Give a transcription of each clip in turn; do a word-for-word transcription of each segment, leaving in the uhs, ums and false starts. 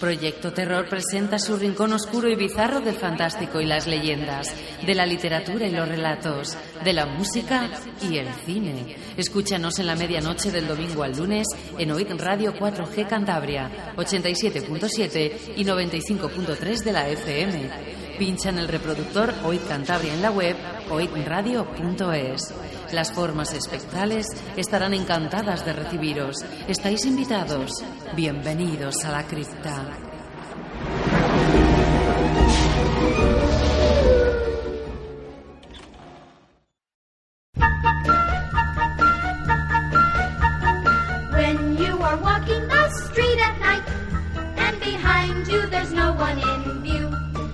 Proyecto Terror presenta su rincón oscuro y bizarro del fantástico y las leyendas, de la literatura y los relatos, de la música y el cine. Escúchanos en la medianoche del domingo al lunes en O I D Radio cuatro G Cantabria, ochenta y siete punto siete y noventa y cinco punto tres de la F M. Pincha en el reproductor O I D Cantabria en la web oidradio punto es. Las formas espectrales estarán encantadas de recibiros. Estáis invitados. Bienvenidos a la cripta. When you are walking the street at night and behind you there's no one in view.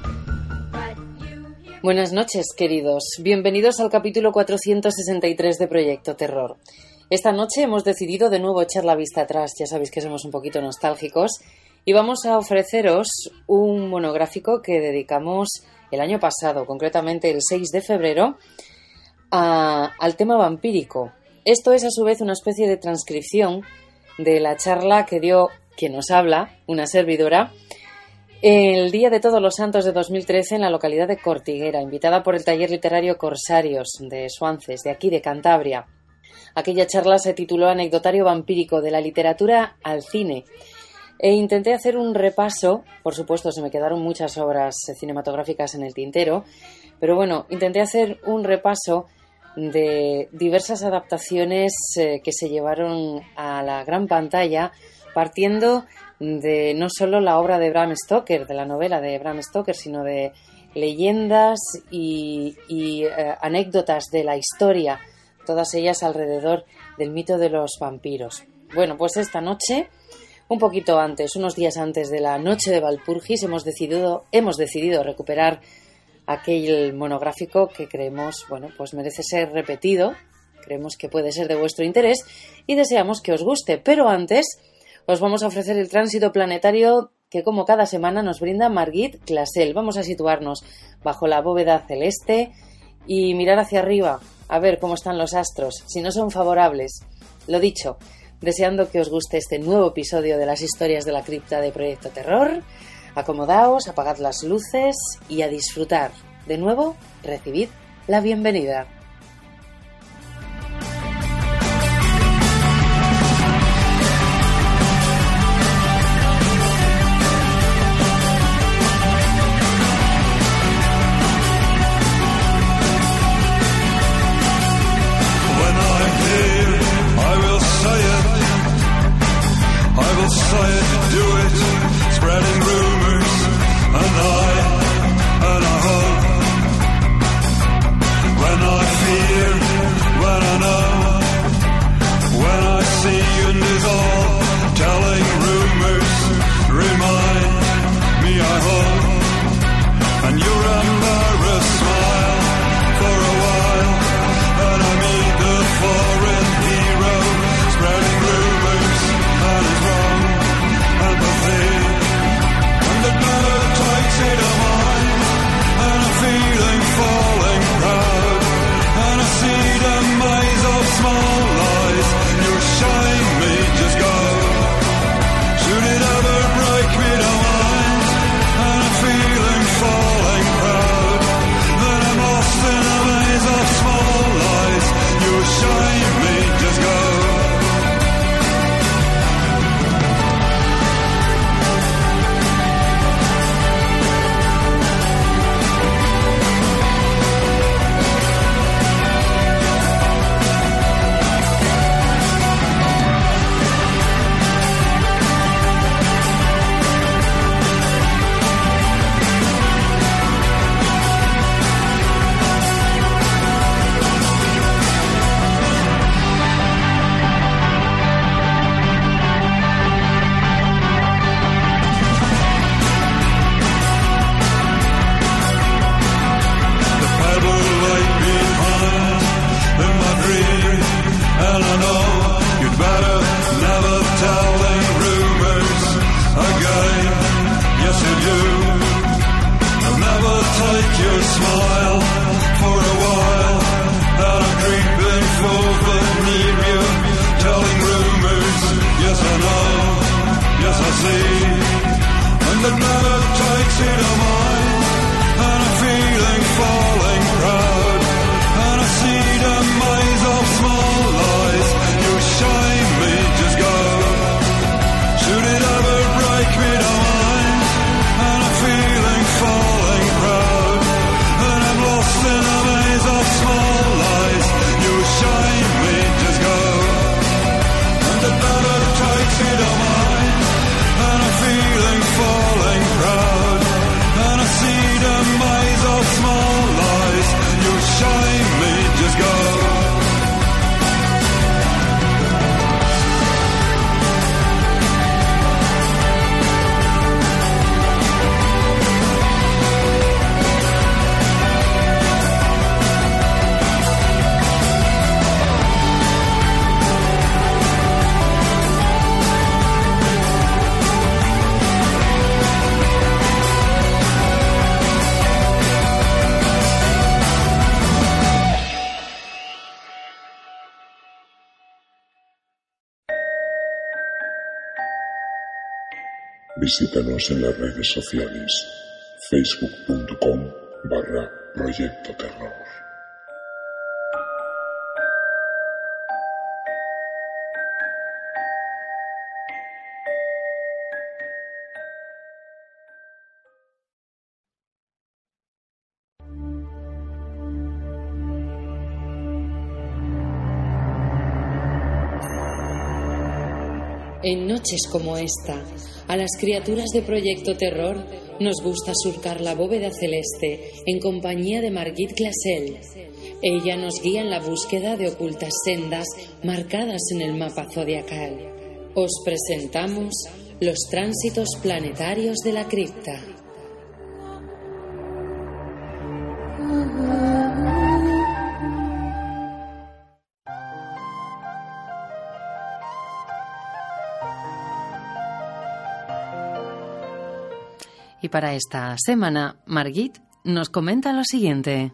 Buenas noches, queridos. Bienvenidos al capítulo cuatrocientos sesenta y tres de Proyecto Terror. Esta noche hemos decidido de nuevo echar la vista atrás, ya sabéis que somos un poquito nostálgicos, y vamos a ofreceros un monográfico que dedicamos el año pasado, concretamente el seis de febrero, a, al tema vampírico. Esto es a su vez una especie de transcripción de la charla que dio quien nos habla, una servidora, el día de Todos los Santos de dos mil trece en la localidad de Cortiguera, invitada por el taller literario Corsarios de Suances, de aquí de Cantabria. Aquella charla se tituló Anecdotario vampírico de la literatura al cine e intenté hacer un repaso, por supuesto se me quedaron muchas obras cinematográficas en el tintero, pero bueno, intenté hacer un repaso de diversas adaptaciones eh, que se llevaron a la gran pantalla partiendo de no solo la obra de Bram Stoker, de la novela de Bram Stoker, sino de leyendas y, y eh, anécdotas de la historia, todas ellas alrededor del mito de los vampiros. Bueno, pues esta noche, un poquito antes, unos días antes de la noche de Walpurgis, hemos decidido, hemos decidido recuperar aquel monográfico que creemos, bueno, pues merece ser repetido, creemos que puede ser de vuestro interés y deseamos que os guste, pero antes os vamos a ofrecer el tránsito planetario que, como cada semana, nos brinda Margit Classel. Vamos a situarnos bajo la bóveda celeste y mirar hacia arriba, a ver cómo están los astros, si no son favorables. Lo dicho, deseando que os guste este nuevo episodio de las historias de la cripta de Proyecto Terror, acomodaos, apagad las luces y a disfrutar. De nuevo, recibid la bienvenida. Say it, do it, spreading rumors, and I, and I hope. When I fear, when I know, when I see and dissolve, telling rumors, remind me I hope. And you remember a smile for a while, and I meet the foreign hero, spreading rumors, and it's wrong. And the fear, and the blood takes it a mind, and a feeling falling proud, and I see the maze of small lies, you shine me, just go. Should it ever break me to mind, and a feeling falling proud, that I'm lost in a maze of small lies, you shine me, just go. And I know you'd better never tell them rumors again. Yes, you do. I'll never take your smile for a while. That I'm creeping forward near you, telling rumors. Yes, I know. Yes, I see. and it never takes you to mind. And I'm feeling falling proud, and I see the maze of small lies. You shine me, just go. Should it ever break me to mind? And I'm feeling falling proud, and I'm lost in a maze of small lies. You shine me, just go. And it never takes you to mind. And I'm feeling falling proud, and I see the maze of small lies. You shine me, just go. Visítanos en las redes sociales, facebook punto com barra Proyecto Terror. En noches como esta, a las criaturas de Proyecto Terror nos gusta surcar la bóveda celeste en compañía de Margit Glassell. Ella nos guía en la búsqueda de ocultas sendas marcadas en el mapa zodiacal. Os presentamos los tránsitos planetarios de la cripta. Y para esta semana, Margit nos comenta lo siguiente.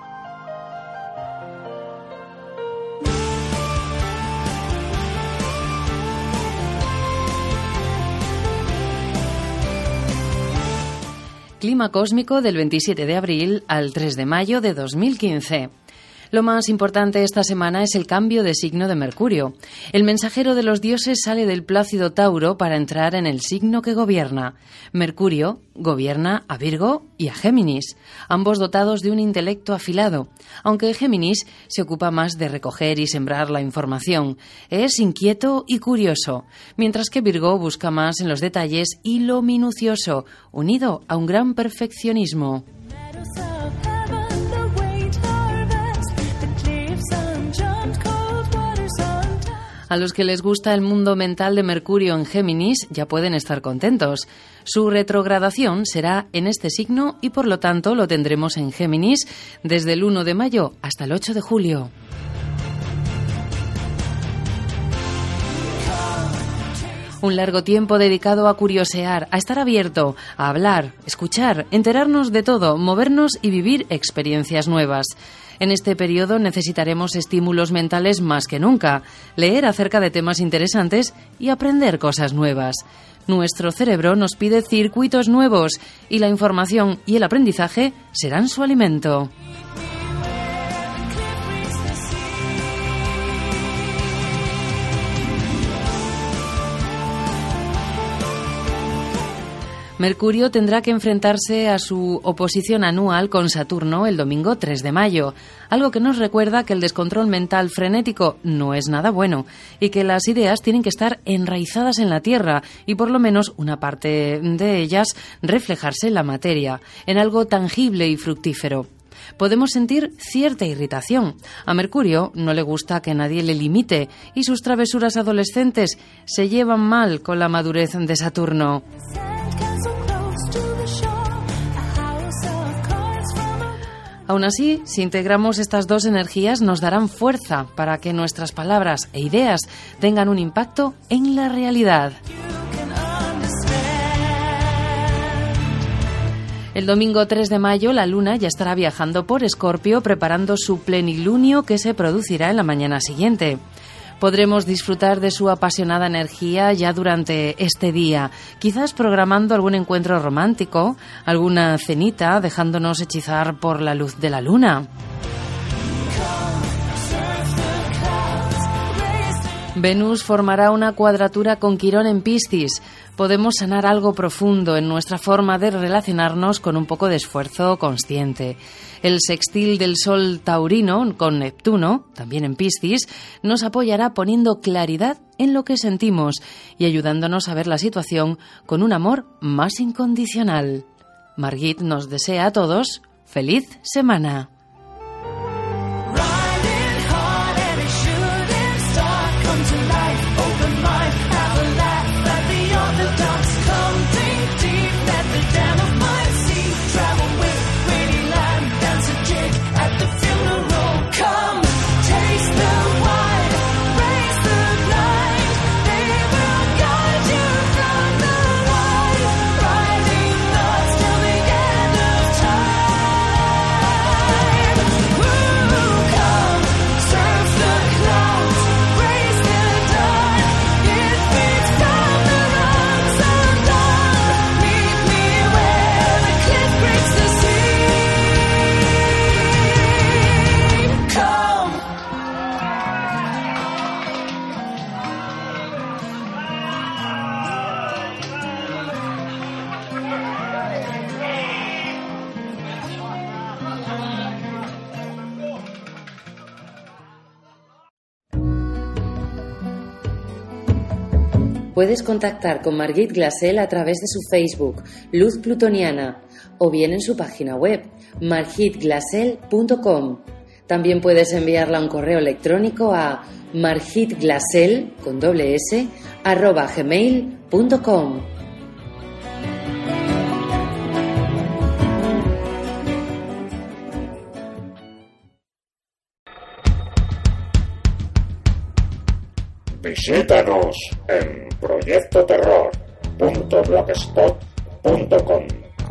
Clima cósmico del veintisiete de abril al tres de mayo de dos mil quince. Lo más importante esta semana es el cambio de signo de Mercurio. El mensajero de los dioses sale del Plácido Tauro para entrar en el signo que gobierna. Mercurio gobierna a Virgo y a Géminis, ambos dotados de un intelecto afilado, aunque Géminis se ocupa más de recoger y sembrar la información. Es inquieto y curioso, mientras que Virgo busca más en los detalles y lo minucioso, unido a un gran perfeccionismo. A los que les gusta el mundo mental de Mercurio en Géminis ya pueden estar contentos. Su retrogradación será en este signo y por lo tanto lo tendremos en Géminis desde el uno de mayo hasta el ocho de julio. Un largo tiempo dedicado a curiosear, a estar abierto, a hablar, escuchar, enterarnos de todo, movernos y vivir experiencias nuevas. En este periodo necesitaremos estímulos mentales más que nunca, leer acerca de temas interesantes y aprender cosas nuevas. Nuestro cerebro nos pide circuitos nuevos y la información y el aprendizaje serán su alimento. Mercurio tendrá que enfrentarse a su oposición anual con Saturno el domingo tres de mayo, algo que nos recuerda que el descontrol mental frenético no es nada bueno y que las ideas tienen que estar enraizadas en la Tierra y por lo menos una parte de ellas reflejarse en la materia, en algo tangible y fructífero. Podemos sentir cierta irritación. A Mercurio no le gusta que nadie le limite y sus travesuras adolescentes se llevan mal con la madurez de Saturno. Aún así, si integramos estas dos energías, nos darán fuerza para que nuestras palabras e ideas tengan un impacto en la realidad. El domingo tres de mayo, la luna ya estará viajando por Escorpio preparando su plenilunio que se producirá en la mañana siguiente. Podremos disfrutar de su apasionada energía ya durante este día, quizás programando algún encuentro romántico, alguna cenita, dejándonos hechizar por la luz de la luna. Venus formará una cuadratura con Quirón en Piscis. Podemos sanar algo profundo en nuestra forma de relacionarnos con un poco de esfuerzo consciente. El sextil del Sol taurino con Neptuno, también en Piscis, nos apoyará poniendo claridad en lo que sentimos y ayudándonos a ver la situación con un amor más incondicional. Margit nos desea a todos feliz semana. Puedes contactar con Margit Glassell a través de su Facebook, Luz Plutoniana, o bien en su página web, margit glassell punto com. También puedes enviarla un correo electrónico a margitglassell, con doble S, arroba gmail punto com. Visítanos en proyecto terror punto blogspot punto com.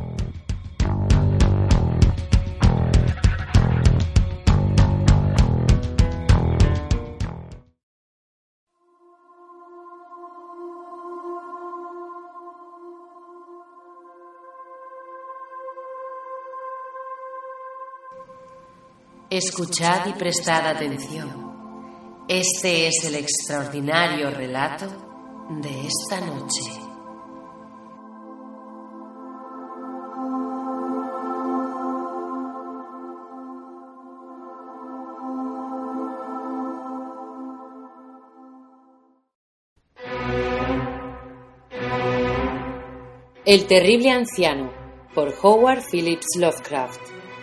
Escuchad y prestad atención. Este es el extraordinario relato de esta noche. El terrible anciano, por Howard Phillips Lovecraft.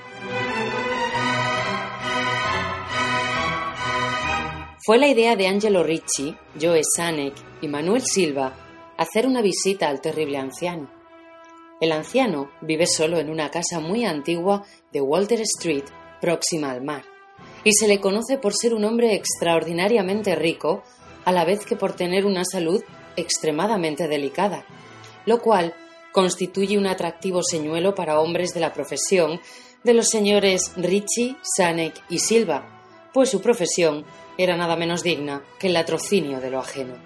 Fue la idea de Angelo Ricci, Joe Sanek y Manuel Silva hacer una visita al terrible anciano. El anciano vive solo en una casa muy antigua de Walter Street, próxima al mar, y se le conoce por ser un hombre extraordinariamente rico, a la vez que por tener una salud extremadamente delicada, lo cual constituye un atractivo señuelo para hombres de la profesión de los señores Ricci, Sanek y Silva, pues su profesión era nada menos digna que el latrocinio de lo ajeno.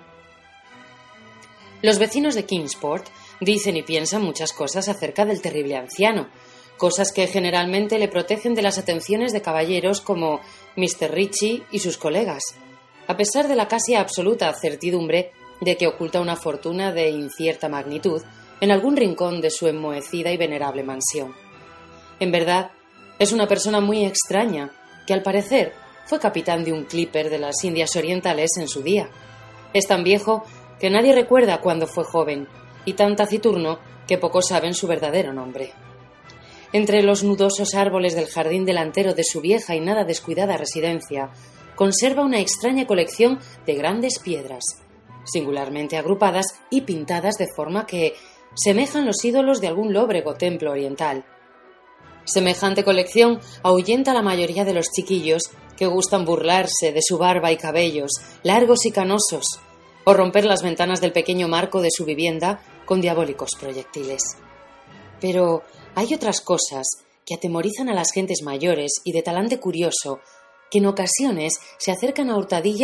Los vecinos de Kingsport dicen y piensan muchas cosas acerca del terrible anciano, cosas que generalmente le protegen de las atenciones de caballeros como mister Ricci y sus colegas, a pesar de la casi absoluta certidumbre de que oculta una fortuna de incierta magnitud en algún rincón de su enmohecida y venerable mansión. En verdad, es una persona muy extraña que, al parecer, fue capitán de un clipper de las Indias Orientales en su día. Es tan viejo que nadie recuerda cuándo fue joven y tan taciturno que pocos saben su verdadero nombre. Entre los nudosos árboles del jardín delantero de su vieja y nada descuidada residencia, conserva una extraña colección de grandes piedras, singularmente agrupadas y pintadas de forma que semejan los ídolos de algún lóbrego templo oriental. Semejante colección ahuyenta a la mayoría de los chiquillos que gustan burlarse de su barba y cabellos, largos y canosos, o romper las ventanas del pequeño marco de su vivienda con diabólicos proyectiles. Pero hay otras cosas que atemorizan a las gentes mayores y de talante curioso, que en ocasiones se acercan a hurtadillas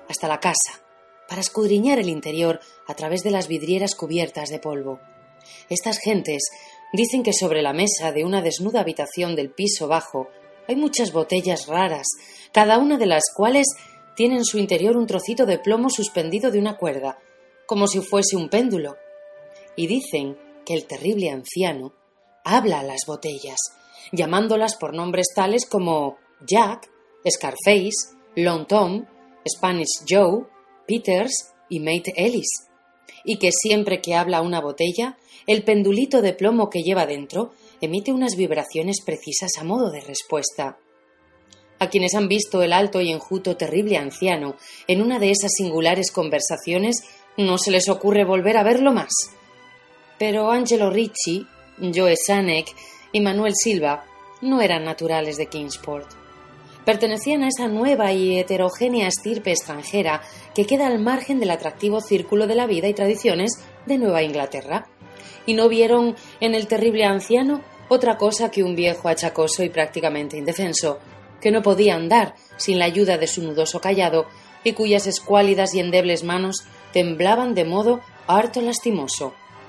hasta la casa, para escudriñar el interior a través de las vidrieras cubiertas de polvo. Estas gentes dicen que sobre la mesa de una desnuda habitación del piso bajo hay muchas botellas raras, cada una de las cuales tiene en su interior un trocito de plomo suspendido de una cuerda, como si fuese un péndulo. Y dicen que el terrible anciano habla a las botellas, llamándolas por nombres tales como Jack, Scarface, Long Tom, Spanish Joe, Peters y Mate Ellis, y que siempre que habla una botella, el pendulito de plomo que lleva dentro emite unas vibraciones precisas a modo de respuesta. A quienes han visto el alto y enjuto terrible anciano en una de esas singulares conversaciones, no se les ocurre volver a verlo más. Pero Angelo Ricci, Joe Sanek y Manuel Silva no eran naturales de Kingsport. Pertenecían a esa nueva y heterogénea estirpe extranjera que queda al margen del atractivo círculo de la vida y tradiciones de Nueva Inglaterra, y no vieron en el terrible anciano otra cosa que un viejo achacoso y prácticamente indefenso, que no podía andar sin la ayuda de su nudoso cayado y cuyas escuálidas y endebles manos temblaban de modo harto lastimoso.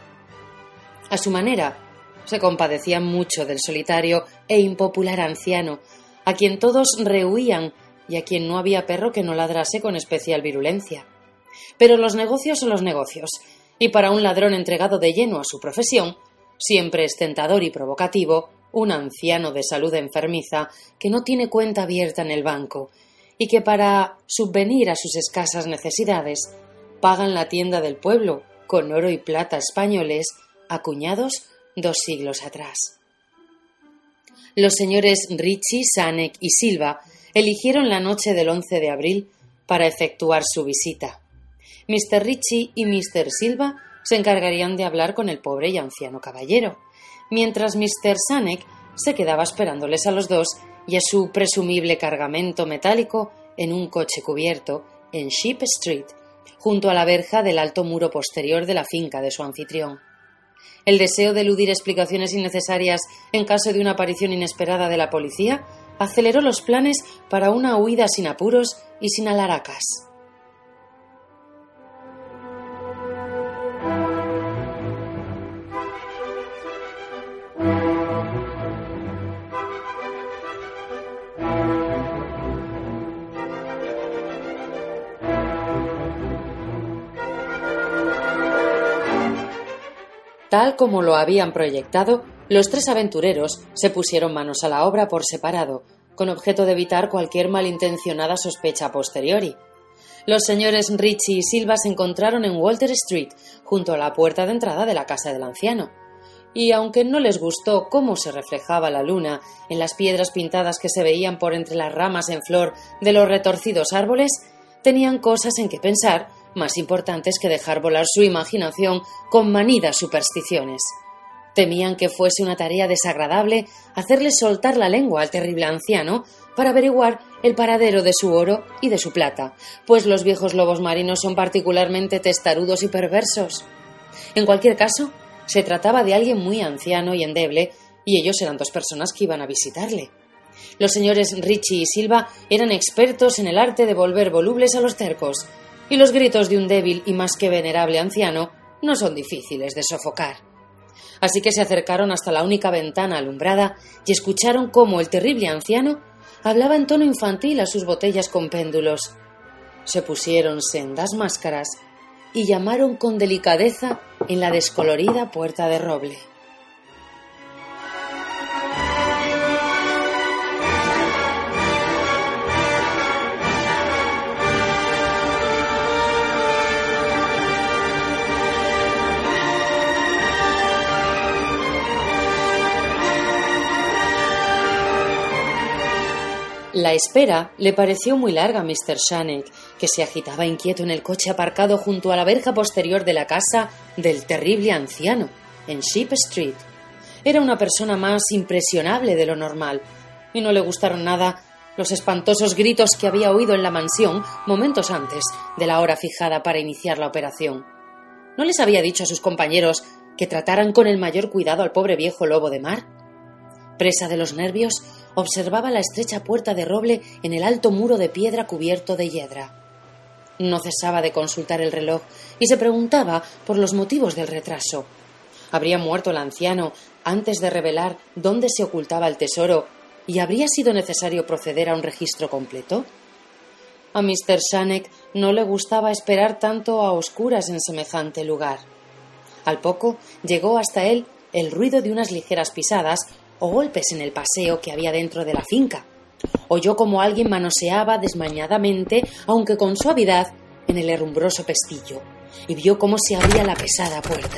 A su manera, se compadecían mucho del solitario e impopular anciano, a quien todos rehuían y a quien no había perro que no ladrase con especial virulencia. Pero los negocios son los negocios, y para un ladrón entregado de lleno a su profesión, siempre es tentador y provocativo un anciano de salud enfermiza que no tiene cuenta abierta en el banco y que para subvenir a sus escasas necesidades paga en la tienda del pueblo con oro y plata españoles acuñados dos siglos atrás. Los señores Ricci, Sanek y Silva eligieron la noche del once de abril para efectuar su visita. mister Ricci y mister Silva se encargarían de hablar con el pobre y anciano caballero, mientras mister Sanek se quedaba esperándoles a los dos y a su presumible cargamento metálico en un coche cubierto en Sheep Street, junto a la verja del alto muro posterior de la finca de su anfitrión. El deseo de eludir explicaciones innecesarias en caso de una aparición inesperada de la policía aceleró los planes para una huida sin apuros y sin alaracas. Tal como lo habían proyectado, los tres aventureros se pusieron manos a la obra por separado, con objeto de evitar cualquier malintencionada sospecha a posteriori. Los señores Ricci y Silva se encontraron en Walter Street, junto a la puerta de entrada de la casa del anciano. Y aunque no les gustó cómo se reflejaba la luna en las piedras pintadas que se veían por entre las ramas en flor de los retorcidos árboles, tenían cosas en que pensar más importantes que dejar volar su imaginación con manidas supersticiones. Temían que fuese una tarea desagradable hacerles soltar la lengua al terrible anciano para averiguar el paradero de su oro y de su plata, pues los viejos lobos marinos son particularmente testarudos y perversos. En cualquier caso, se trataba de alguien muy anciano y endeble, y ellos eran dos personas que iban a visitarle. Los señores Ricci y Silva eran expertos en el arte de volver volubles a los tercos, y los gritos de un débil y más que venerable anciano no son difíciles de sofocar. Así que se acercaron hasta la única ventana alumbrada y escucharon cómo el terrible anciano hablaba en tono infantil a sus botellas con péndulos. Se pusieron sendas máscaras y llamaron con delicadeza en la descolorida puerta de roble. La espera le pareció muy larga a mister Sanek, que se agitaba inquieto en el coche aparcado junto a la verja posterior de la casa del terrible anciano, en Sheep Street. Era una persona más impresionable de lo normal, y no le gustaron nada los espantosos gritos que había oído en la mansión momentos antes de la hora fijada para iniciar la operación. ¿No les había dicho a sus compañeros que trataran con el mayor cuidado al pobre viejo lobo de mar? Presa de los nervios, observaba la estrecha puerta de roble en el alto muro de piedra cubierto de hiedra. No cesaba de consultar el reloj y se preguntaba por los motivos del retraso. ¿Habría muerto el anciano antes de revelar dónde se ocultaba el tesoro y habría sido necesario proceder a un registro completo? A mister Shank no le gustaba esperar tanto a oscuras en semejante lugar. Al poco llegó hasta él el ruido de unas ligeras pisadas o golpes en el paseo que había dentro de la finca. Oyó como alguien manoseaba desmañadamente, aunque con suavidad, en el herrumbroso pestillo, y vio cómo se abría la pesada puerta.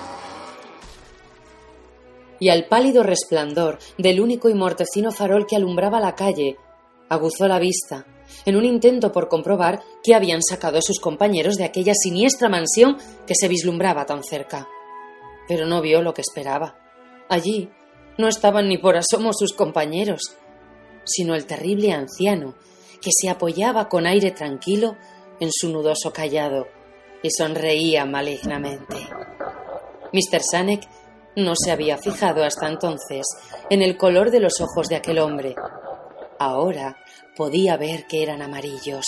Y al pálido resplandor del único y mortecino farol que alumbraba la calle, aguzó la vista, en un intento por comprobar qué habían sacado sus compañeros de aquella siniestra mansión que se vislumbraba tan cerca. Pero no vio lo que esperaba. Allí no estaban ni por asomo sus compañeros, sino el terrible anciano que se apoyaba con aire tranquilo en su nudoso cayado y sonreía malignamente. mister Shank no se había fijado hasta entonces en el color de los ojos de aquel hombre. Ahora podía ver que eran amarillos.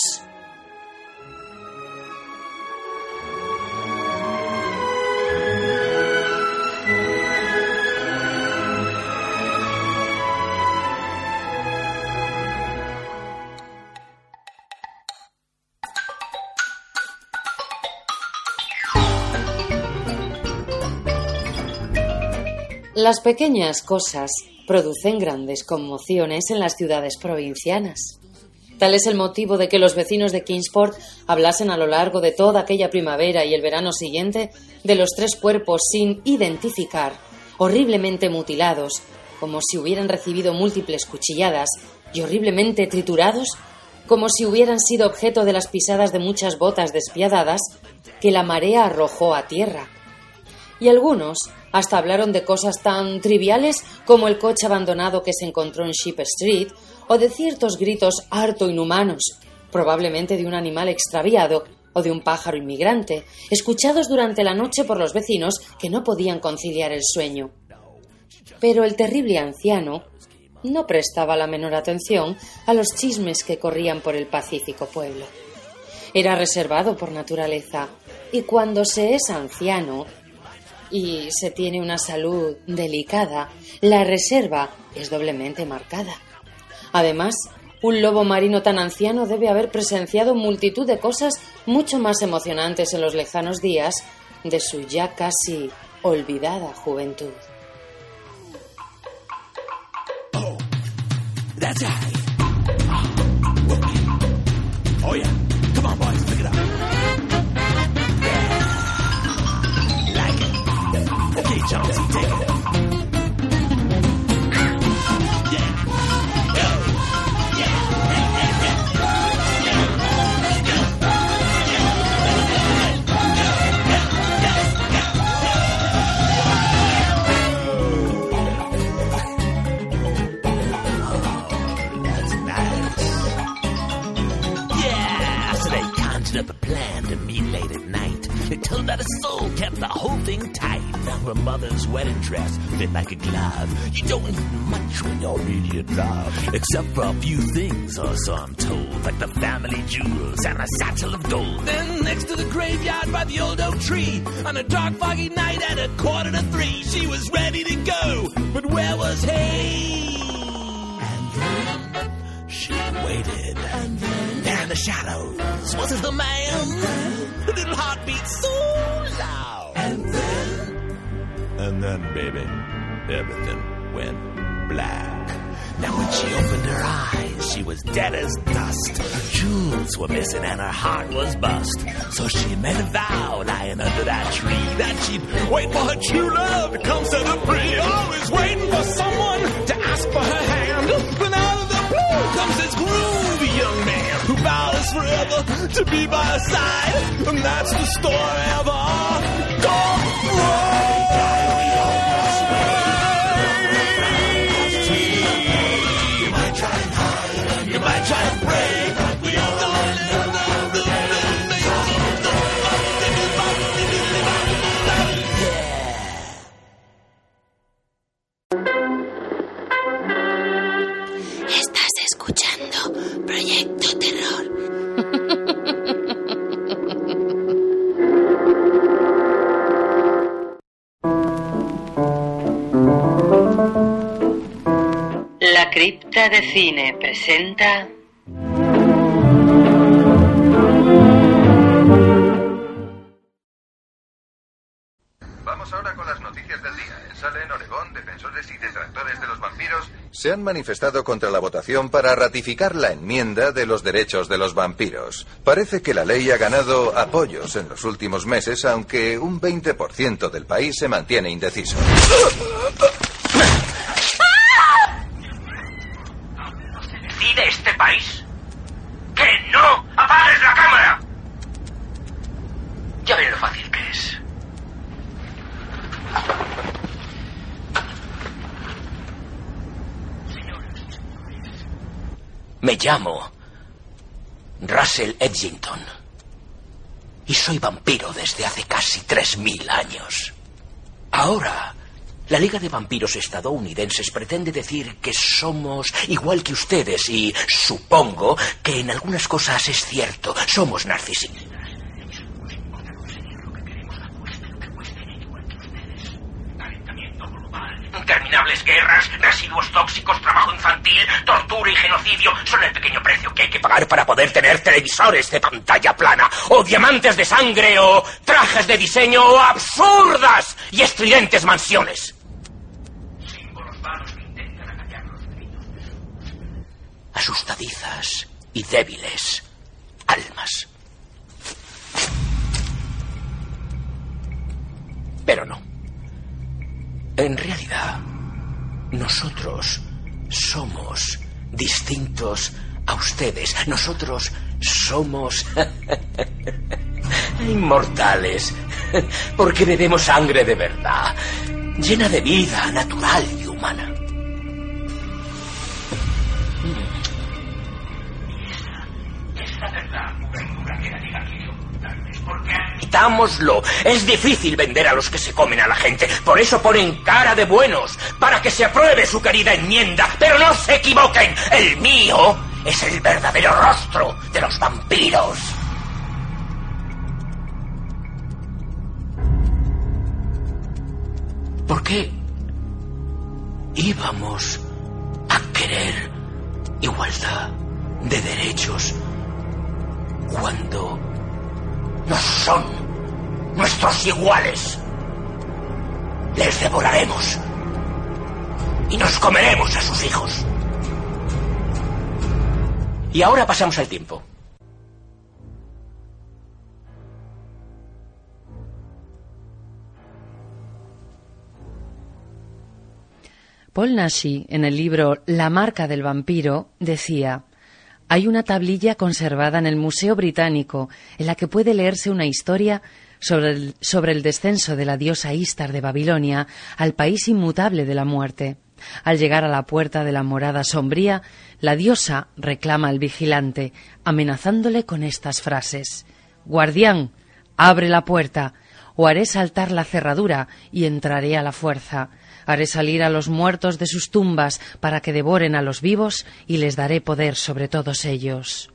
Las pequeñas cosas producen grandes conmociones en las ciudades provincianas. Tal es el motivo de que los vecinos de Kingsport hablasen a lo largo de toda aquella primavera y el verano siguiente de los tres cuerpos sin identificar, horriblemente mutilados, como si hubieran recibido múltiples cuchilladas, y horriblemente triturados, como si hubieran sido objeto de las pisadas de muchas botas despiadadas que la marea arrojó a tierra. Y algunos hasta hablaron de cosas tan triviales como el coche abandonado que se encontró en Sheep Street, o de ciertos gritos harto inhumanos, probablemente de un animal extraviado o de un pájaro inmigrante, escuchados durante la noche por los vecinos que no podían conciliar el sueño. Pero el terrible anciano no prestaba la menor atención a los chismes que corrían por el pacífico pueblo. Era reservado por naturaleza, y cuando se es anciano y se tiene una salud delicada, la reserva es doblemente marcada. Además, un lobo marino tan anciano debe haber presenciado multitud de cosas mucho más emocionantes en los lejanos días de su ya casi olvidada juventud. Oh, that's right. Oh, yeah. Come on, boys, pick it up. Okay, Chauncey, take it. Yeah. Go. Yeah. Oh, that's nice. Yeah, so they conjured up a plan to meet late at night. It turned out his soul kept the whole thing tight. Now her mother's wedding dress fit like a glove. You don't need much when you're really in love, except for a few things, or so I'm told, like the family jewels and a satchel of gold. Then next to the graveyard by the old oak tree, on a dark foggy night at a quarter to three, she was ready to go, but where was he? And then she waited. And then there in the shadows was the man. The little heartbeat so loud. And then, and then, baby, everything went black. Now when she opened her eyes, she was dead as dust. Her jewels were missing and her heart was bust. So she made a vow lying under that tree that she'd wait for her true love to come set her free. Always waiting for someone to ask for her hand. When out of the blue comes this groovy young man who vows forever to be by her side. And that's the story of our dog. You might try and pray, but we all know. Estás escuchando Proyecto Terror. Cripta de Cine presenta... Vamos ahora con las noticias del día. En Salem, Oregón, defensores y detractores de los vampiros se han manifestado contra la votación para ratificar la enmienda de los derechos de los vampiros. Parece que la ley ha ganado apoyos en los últimos meses, aunque un veinte por ciento del país se mantiene indeciso. ¿Se decide este país? ¡Que no apagues la cámara! Ya ven lo fácil que es. Me llamo Russell Edgington y soy vampiro desde hace casi tres mil años. Ahora, la Liga de Vampiros Estadounidenses pretende decir que somos igual que ustedes y supongo que en algunas cosas es cierto, somos narcisistas. Interminables guerras, residuos tóxicos, trabajo infantil, tortura y genocidio son el pequeño precio que hay que pagar para poder tener televisores de pantalla plana, o diamantes de sangre, o trajes de diseño, o absurdas y estridentes mansiones. Símbolos vanos que intentan acallar los gritos de sus asustadizas y débiles almas. Pero no. En realidad, nosotros somos distintos a ustedes. Nosotros somos inmortales, porque bebemos sangre de verdad, llena de vida natural y humana. Y esa es la verdad, mujer que la diga quiere ocultarles, porque admitámoslo. Es difícil vender a los que se comen a la gente. Por eso ponen cara de buenos, para que se apruebe su querida enmienda. Pero no se equivoquen. El mío es el verdadero rostro de los vampiros. ¿Por qué íbamos a querer igualdad de derechos cuando no son nuestros iguales? Les devoraremos y nos comeremos a sus hijos. Y ahora pasamos al tiempo. Paul Naschy, en el libro La marca del vampiro, decía: hay una tablilla conservada en el Museo Británico en la que puede leerse una historia sobre el, sobre el descenso de la diosa Istar de Babilonia al país inmutable de la muerte. Al llegar a la puerta de la morada sombría, la diosa reclama al vigilante, amenazándole con estas frases: «Guardián, abre la puerta, o haré saltar la cerradura y entraré a la fuerza. Haré salir a los muertos de sus tumbas para que devoren a los vivos y les daré poder sobre todos ellos».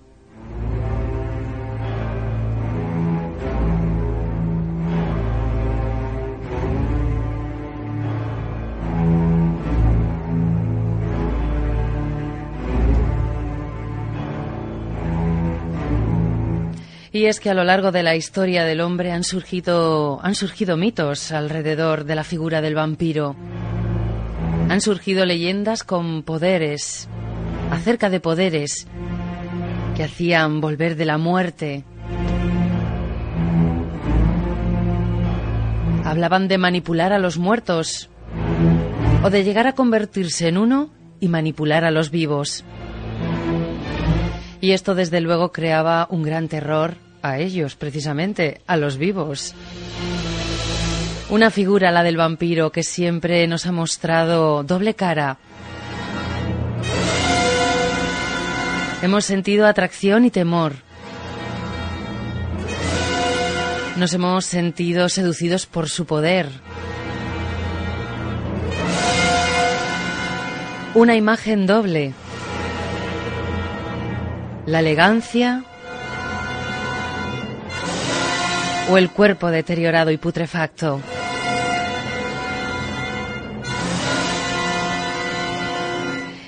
Y es que a lo largo de la historia del hombre han surgido, han surgido mitos alrededor de la figura del vampiro. Han surgido leyendas con poderes, acerca de poderes que hacían volver de la muerte. Hablaban de manipular a los muertos o de llegar a convertirse en uno y manipular a los vivos. Y esto desde luego creaba un gran terror a ellos, precisamente, a los vivos. Una figura, la del vampiro, que siempre nos ha mostrado doble cara. Hemos sentido atracción y temor. Nos hemos sentido seducidos por su poder. Una imagen doble. La elegancia o el cuerpo deteriorado y putrefacto.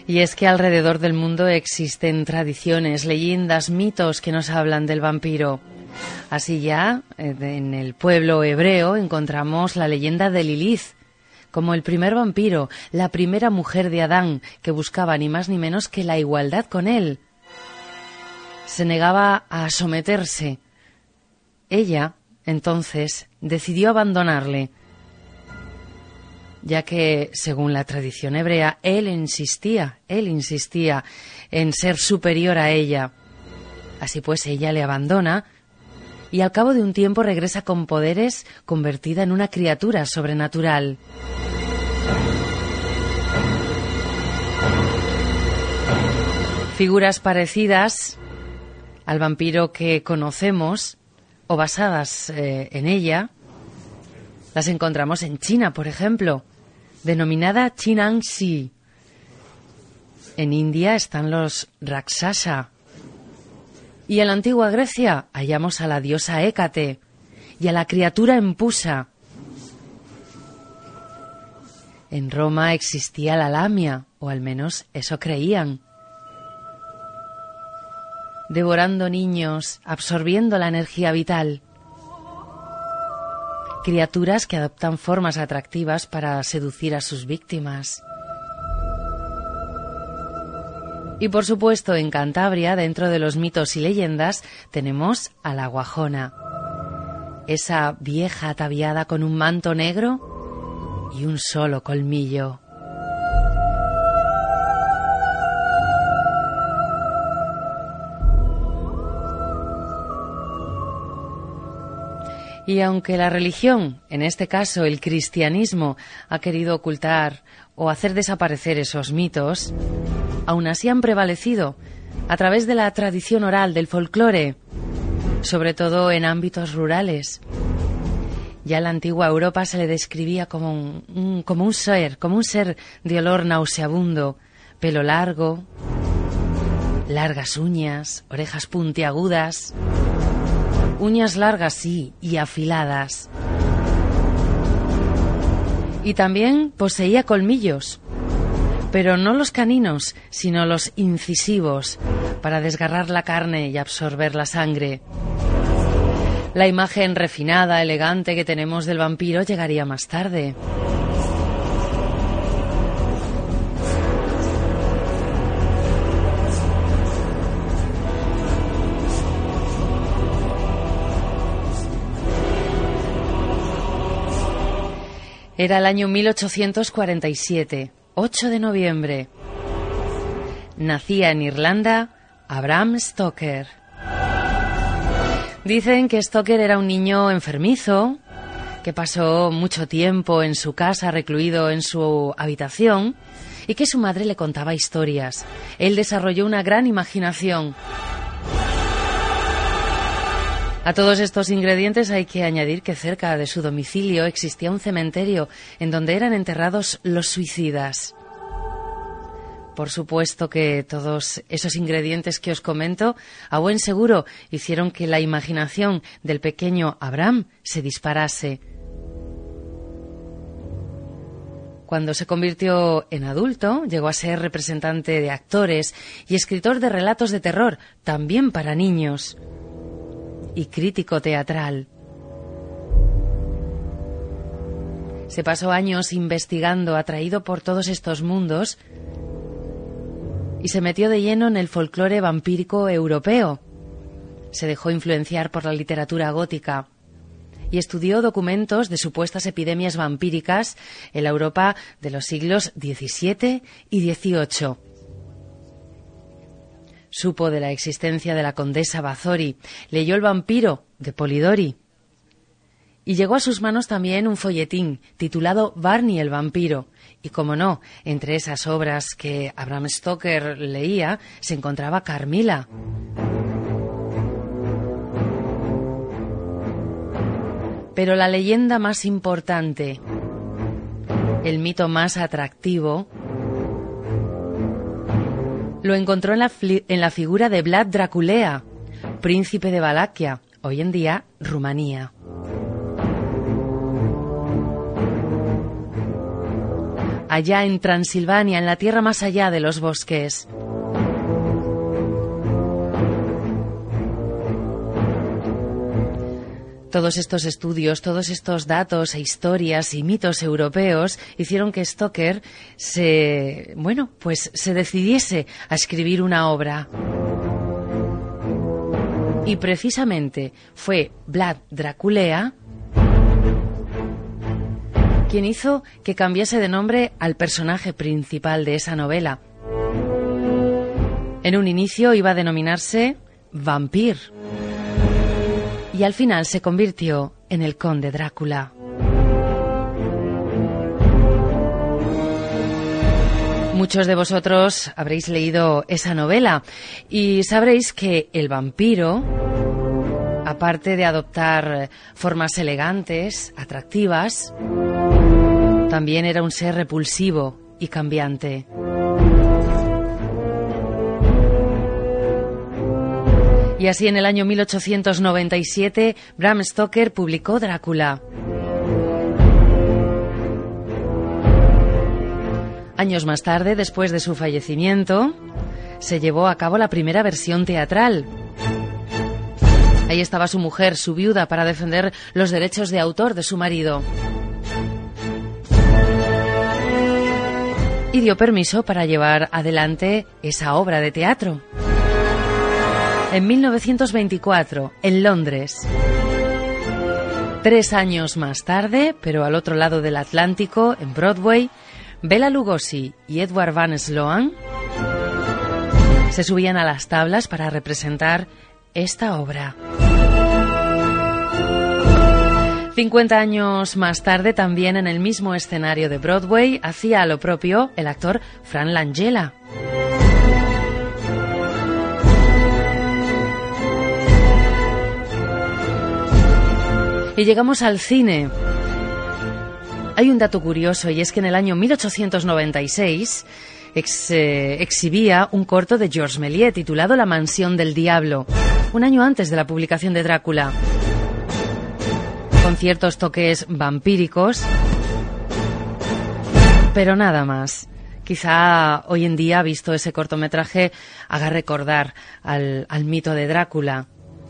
Y es que alrededor del mundo existen tradiciones, leyendas, mitos que nos hablan del vampiro. Así ya, en el pueblo hebreo encontramos la leyenda de Lilith, como el primer vampiro, la primera mujer de Adán, que buscaba ni más ni menos que la igualdad con él. Se negaba a someterse. Ella, entonces, decidió abandonarle, ya que, según la tradición hebrea, él insistía, él insistía en ser superior a ella. Así pues, ella le abandona y al cabo de un tiempo regresa con poderes, convertida en una criatura sobrenatural. Figuras parecidas al vampiro que conocemos, o basadas eh, en ella, las encontramos en China, por ejemplo, denominada Chinangxi. En India están los Rakshasa. Y en la antigua Grecia hallamos a la diosa Hécate y a la criatura Empusa. En Roma existía la Lamia, o al menos eso creían. Devorando niños, absorbiendo la energía vital. Criaturas que adoptan formas atractivas para seducir a sus víctimas. Y por supuesto, en Cantabria, dentro de los mitos y leyendas, tenemos a la Guajona. Esa vieja ataviada con un manto negro y un solo colmillo. Y aunque la religión, en este caso el cristianismo, ha querido ocultar o hacer desaparecer esos mitos, aún así han prevalecido a través de la tradición oral del folclore, sobre todo en ámbitos rurales. Ya en la antigua Europa se le describía como un, un, como un ser, como un ser de olor nauseabundo, pelo largo, largas uñas, orejas puntiagudas. Uñas largas, sí, y afiladas. Y también poseía colmillos, pero no los caninos, sino los incisivos, para desgarrar la carne y absorber la sangre. La imagen refinada, elegante que tenemos del vampiro llegaría más tarde. Era el año mil ochocientos cuarenta y siete, ocho de noviembre. Nacía en Irlanda Bram Stoker. Dicen que Stoker era un niño enfermizo, que pasó mucho tiempo en su casa recluido en su habitación y que su madre le contaba historias. Él desarrolló una gran imaginación. A todos estos ingredientes hay que añadir que cerca de su domicilio existía un cementerio en donde eran enterrados los suicidas. Por supuesto que todos esos ingredientes que os comento, a buen seguro, hicieron que la imaginación del pequeño Abraham se disparase. Cuando se convirtió en adulto, llegó a ser representante de actores y escritor de relatos de terror, también para niños, y crítico teatral. Se pasó años investigando, atraído por todos estos mundos, y se metió de lleno en el folclore vampírico europeo. Se dejó influenciar por la literatura gótica y estudió documentos de supuestas epidemias vampíricas en la Europa de los siglos diecisiete y dieciocho. Supo de la existencia de la condesa Bathory, leyó El vampiro de Polidori y llegó a sus manos también un folletín titulado Barney el vampiro. Y como no, entre esas obras que Bram Stoker leía se encontraba Carmilla. Pero la leyenda más importante, el mito más atractivo, lo encontró en la, en la figura de Vlad Draculea, príncipe de Valaquia, hoy en día Rumanía. allá en Transilvania, en la tierra más allá de los bosques. Todos estos estudios, todos estos datos e historias y mitos europeos hicieron que Stoker se, bueno, pues se decidiese a escribir una obra. Y precisamente fue Vlad Dracula quien hizo que cambiase de nombre al personaje principal de esa novela. En un inicio iba a denominarse Vampir. Y al final se convirtió en el Conde Drácula. Muchos de vosotros habréis leído esa novela y sabréis que el vampiro, aparte de adoptar formas elegantes, atractivas, también era un ser repulsivo y cambiante. Y así en el año mil ochocientos noventa y siete, Bram Stoker publicó Drácula. Años más tarde, después de su fallecimiento, se llevó a cabo la primera versión teatral. Ahí estaba su mujer, su viuda, para defender los derechos de autor de su marido. Y dio permiso para llevar adelante esa obra de teatro. En mil novecientos veinticuatro, en Londres. Tres años más tarde, pero al otro lado del Atlántico, en Broadway, Bela Lugosi y Edward Van Sloan se subían a las tablas para representar esta obra. Cincuenta años más tarde, también en el mismo escenario de Broadway, hacía lo propio el actor Frank Langella. Y llegamos al cine. Hay un dato curioso, y es que en el año mil ochocientos noventa y seis ex, eh, exhibía un corto de Georges Méliès titulado La mansión del diablo, un año antes de la publicación de Drácula, con ciertos toques vampíricos, pero nada más. Quizá hoy en día, visto ese cortometraje, haga recordar al, al mito de Drácula.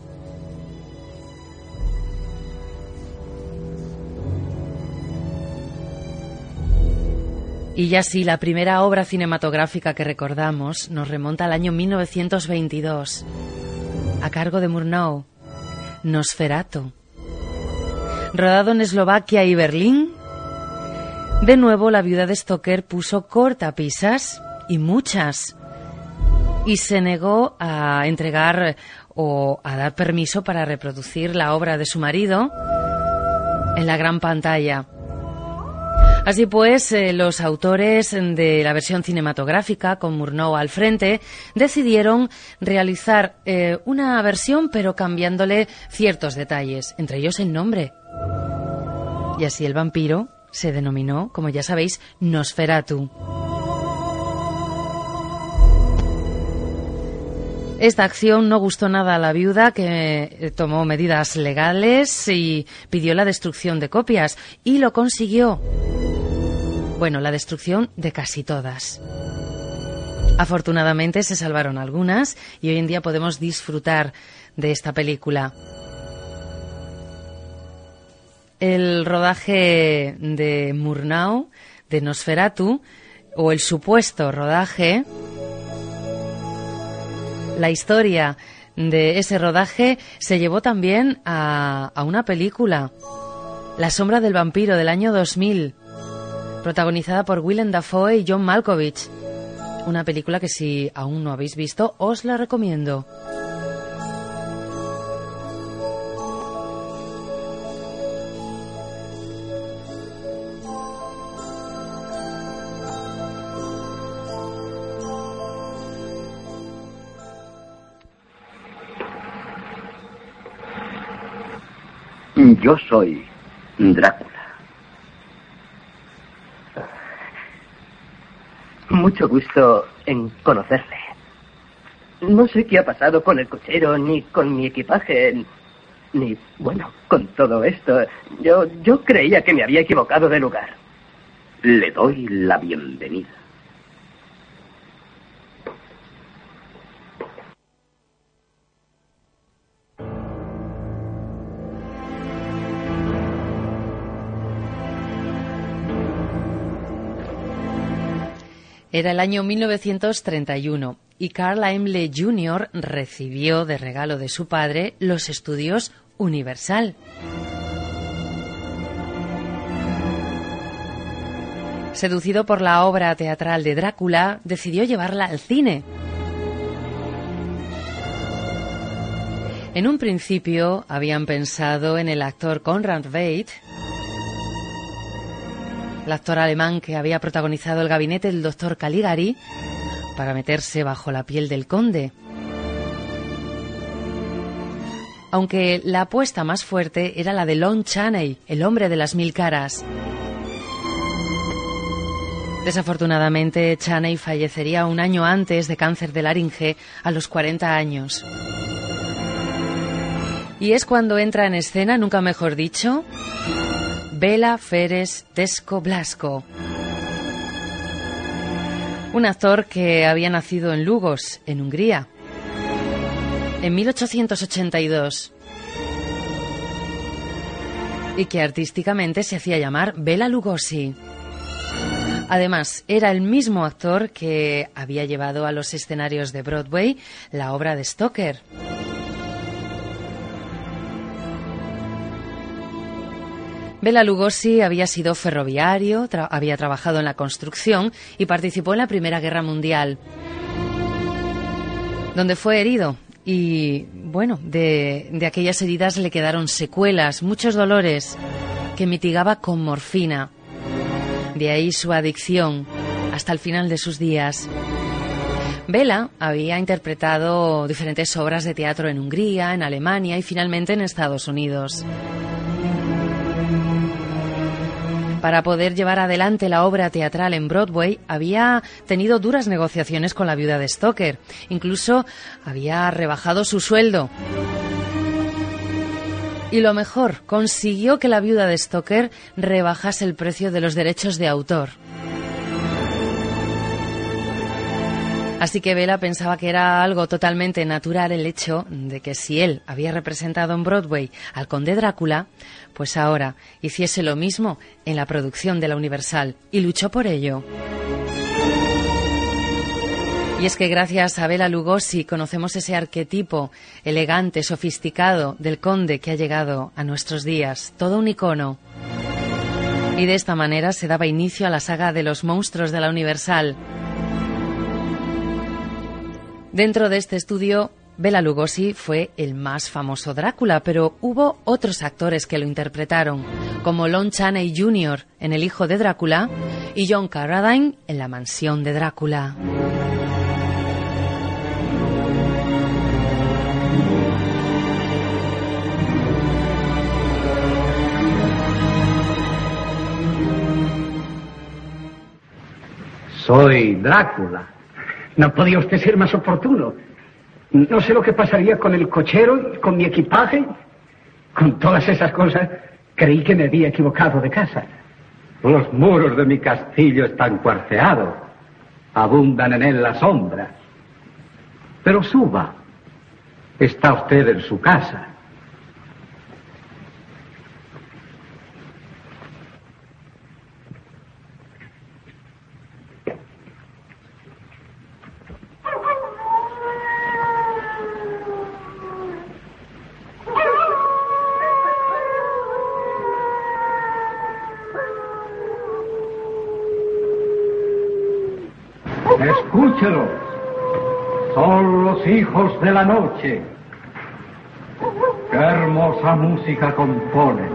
Y ya sí, la primera obra cinematográfica que recordamos nos remonta al año mil novecientos veintidós, a cargo de Murnau, Nosferatu. Rodado en Eslovaquia y Berlín, de nuevo la viuda de Stoker puso cortapisas, y muchas, y se negó a entregar o a dar permiso para reproducir la obra de su marido en la gran pantalla. Así pues, eh, los autores de la versión cinematográfica, con Murnau al frente, decidieron realizar eh, una versión, pero cambiándole ciertos detalles, entre ellos el nombre. Y así el vampiro se denominó, como ya sabéis, Nosferatu. Esta acción no gustó nada a la viuda, que tomó medidas legales y pidió la destrucción de copias, y lo consiguió. Bueno, la destrucción de casi todas. Afortunadamente se salvaron algunas y hoy en día podemos disfrutar de esta película. El rodaje de Murnau, de Nosferatu, o el supuesto rodaje, la historia de ese rodaje se llevó también a, a una película, La sombra del vampiro, del año dos mil, protagonizada por Willem Dafoe y John Malkovich. Una película que, si aún no habéis visto, os la recomiendo. Yo soy Drácula. Mucho gusto en conocerle. No sé qué ha pasado con el cochero, ni con mi equipaje, ni, bueno, con todo esto. Yo, yo creía que me había equivocado de lugar. Le doy la bienvenida. Era el año mil novecientos treinta y uno y Carl Laemmle junior recibió de regalo de su padre los estudios Universal. Seducido por la obra teatral de Drácula, decidió llevarla al cine. En un principio habían pensado en el actor Conrad Veidt, el actor alemán que había protagonizado El gabinete del doctor Caligari, para meterse bajo la piel del conde. Aunque la apuesta más fuerte era la de Lon Chaney, el hombre de las mil caras. Desafortunadamente, Chaney fallecería un año antes de cáncer de laringe a los cuarenta años. Y es cuando entra en escena, nunca mejor dicho, Bela Ferenc Teško Blasco, un actor que había nacido en Lugos, en Hungría, en mil ochocientos ochenta y dos, y que artísticamente se hacía llamar Bela Lugosi. Además, era el mismo actor que había llevado a los escenarios de Broadway la obra de Stoker. Bela Lugosi había sido ferroviario, tra- había trabajado en la construcción y participó en la Primera Guerra Mundial, donde fue herido. Y, bueno, de, de aquellas heridas le quedaron secuelas, muchos dolores, que mitigaba con morfina. De ahí su adicción hasta el final de sus días. Bela había interpretado diferentes obras de teatro en Hungría, en Alemania y finalmente en Estados Unidos. Para poder llevar adelante la obra teatral en Broadway, había tenido duras negociaciones con la viuda de Stoker. Incluso había rebajado su sueldo. Y lo mejor, consiguió que la viuda de Stoker rebajase el precio de los derechos de autor. Así que Bela pensaba que era algo totalmente natural el hecho de que si él había representado en Broadway al conde Drácula, pues ahora hiciese lo mismo en la producción de la Universal, y luchó por ello. Y es que gracias a Bela Lugosi conocemos ese arquetipo elegante, sofisticado del conde que ha llegado a nuestros días, todo un icono. Y de esta manera se daba inicio a la saga de los monstruos de la Universal. Dentro de este estudio, Bela Lugosi fue el más famoso Drácula, pero hubo otros actores que lo interpretaron, como Lon Chaney junior en El hijo de Drácula y John Carradine en La mansión de Drácula. Soy Drácula. No podía usted ser más oportuno. No sé lo que pasaría con el cochero, con mi equipaje. Con todas esas cosas, creí que me había equivocado de casa. Los muros de mi castillo están cuarteados. Abundan en él las sombras. Pero suba. Está usted en su casa. Escúchelo. Son los hijos de la noche. Qué hermosa música componen.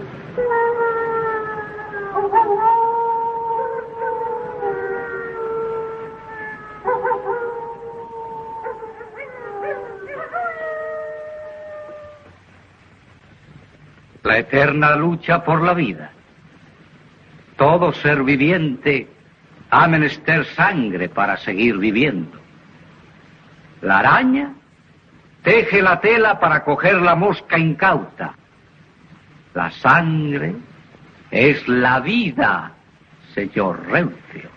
La eterna lucha por la vida. Todo ser viviente ha menester sangre para seguir viviendo. La araña teje la tela para coger la mosca incauta. La sangre es la vida, señor Renfield.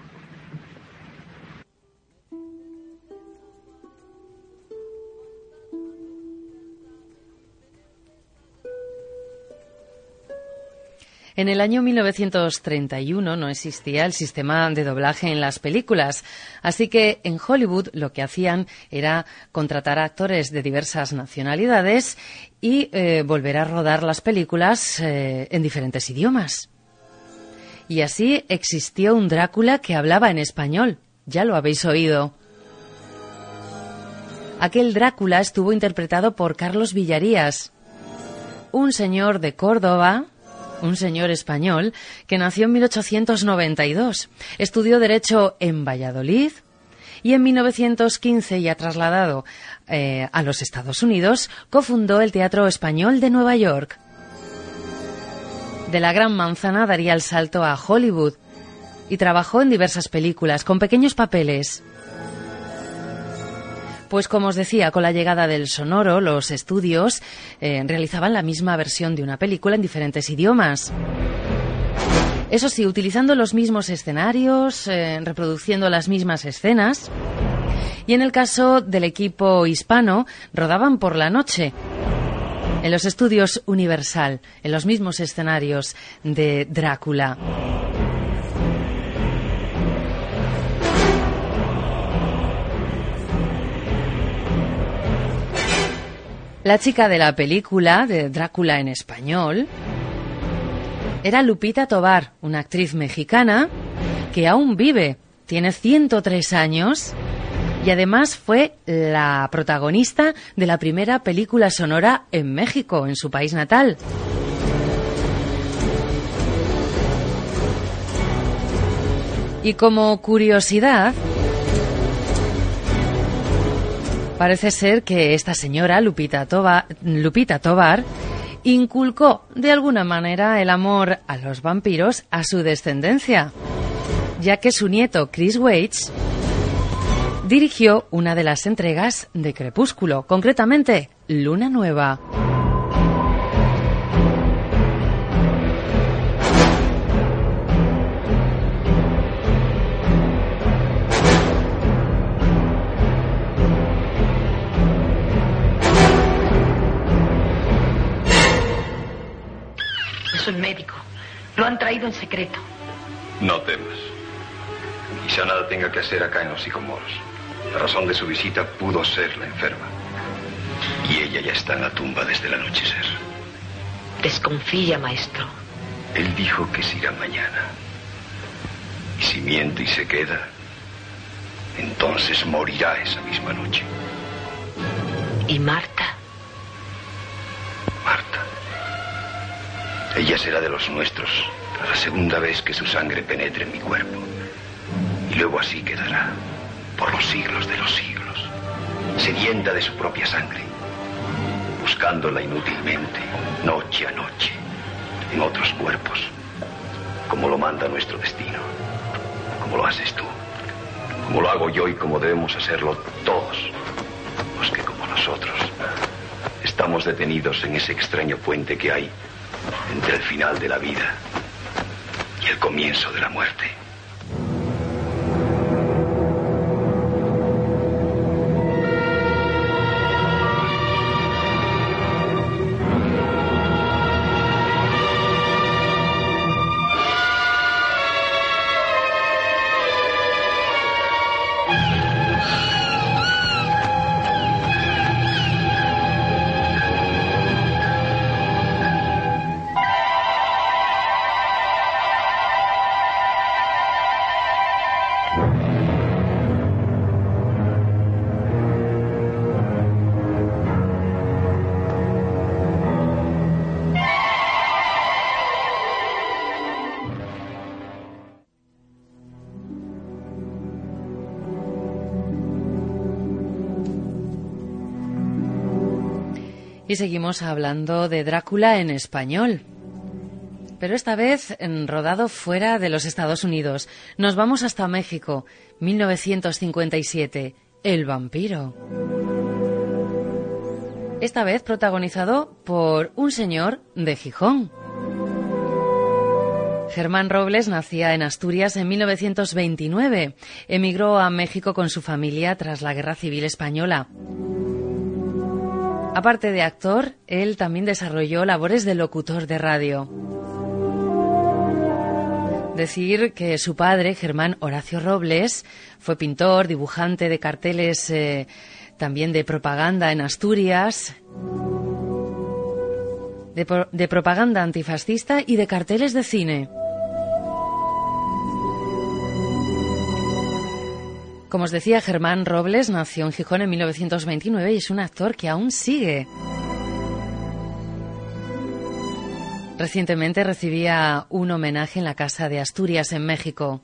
En el año mil novecientos treinta y uno no existía el sistema de doblaje en las películas, así que en Hollywood lo que hacían era contratar a actores de diversas nacionalidades y eh, volver a rodar las películas eh, en diferentes idiomas. Y así existió un Drácula que hablaba en español, ya lo habéis oído. Aquel Drácula estuvo interpretado por Carlos Villarías, un señor de Córdoba, un señor español que nació en mil ochocientos noventa y dos. Estudió Derecho en Valladolid y en mil novecientos quince, ya trasladado eh, a los Estados Unidos, cofundó el Teatro Español de Nueva York. De la Gran Manzana daría el salto a Hollywood y trabajó en diversas películas con pequeños papeles. Pues como os decía, con la llegada del sonoro, los estudios eh, realizaban la misma versión de una película en diferentes idiomas. Eso sí, utilizando los mismos escenarios, eh, reproduciendo las mismas escenas. Y en el caso del equipo hispano, rodaban por la noche, en los estudios Universal, en los mismos escenarios de Drácula. La chica de la película, de Drácula en español, era Lupita Tovar, una actriz mexicana que aún vive, tiene ciento tres años y además fue la protagonista de la primera película sonora en México, en su país natal. Y como curiosidad, parece ser que esta señora, Lupita Tovar, Lupita Tovar, inculcó de alguna manera el amor a los vampiros a su descendencia, ya que su nieto Chris Weitz dirigió una de las entregas de Crepúsculo, concretamente Luna Nueva. Es un médico. Lo han traído en secreto. No temas. Quizá nada tenga que hacer acá en los Sycomoros. La razón de su visita pudo ser la enferma. Y ella ya está en la tumba desde el anochecer. Desconfía, maestro. Él dijo que se irá mañana. Y si miente y se queda, entonces morirá esa misma noche. ¿Y Marta? Marta. Ella será de los nuestros a la segunda vez que su sangre penetre en mi cuerpo. Y luego así quedará, por los siglos de los siglos, sedienta de su propia sangre, buscándola inútilmente, noche a noche, en otros cuerpos, como lo manda nuestro destino, como lo haces tú, como lo hago yo y como debemos hacerlo todos, los que como nosotros estamos detenidos en ese extraño puente que hay entre el final de la vida y el comienzo de la muerte. Y seguimos hablando de Drácula en español, pero esta vez rodado fuera de los Estados Unidos. Nos vamos hasta México, mil novecientos cincuenta y siete, El vampiro. Esta vez protagonizado por un señor de Gijón. Germán Robles nacía en Asturias en mil novecientos veintinueve. Emigró a México con su familia tras la Guerra Civil Española. Aparte de actor, él también desarrolló labores de locutor de radio. Decir que su padre, Germán Horacio Robles, fue pintor, dibujante de carteles eh, también de propaganda en Asturias, de, pro- de propaganda antifascista y de carteles de cine. Como os decía, Germán Robles nació en Gijón en mil novecientos veintinueve y es un actor que aún sigue. Recientemente recibía un homenaje en la Casa de Asturias, en México.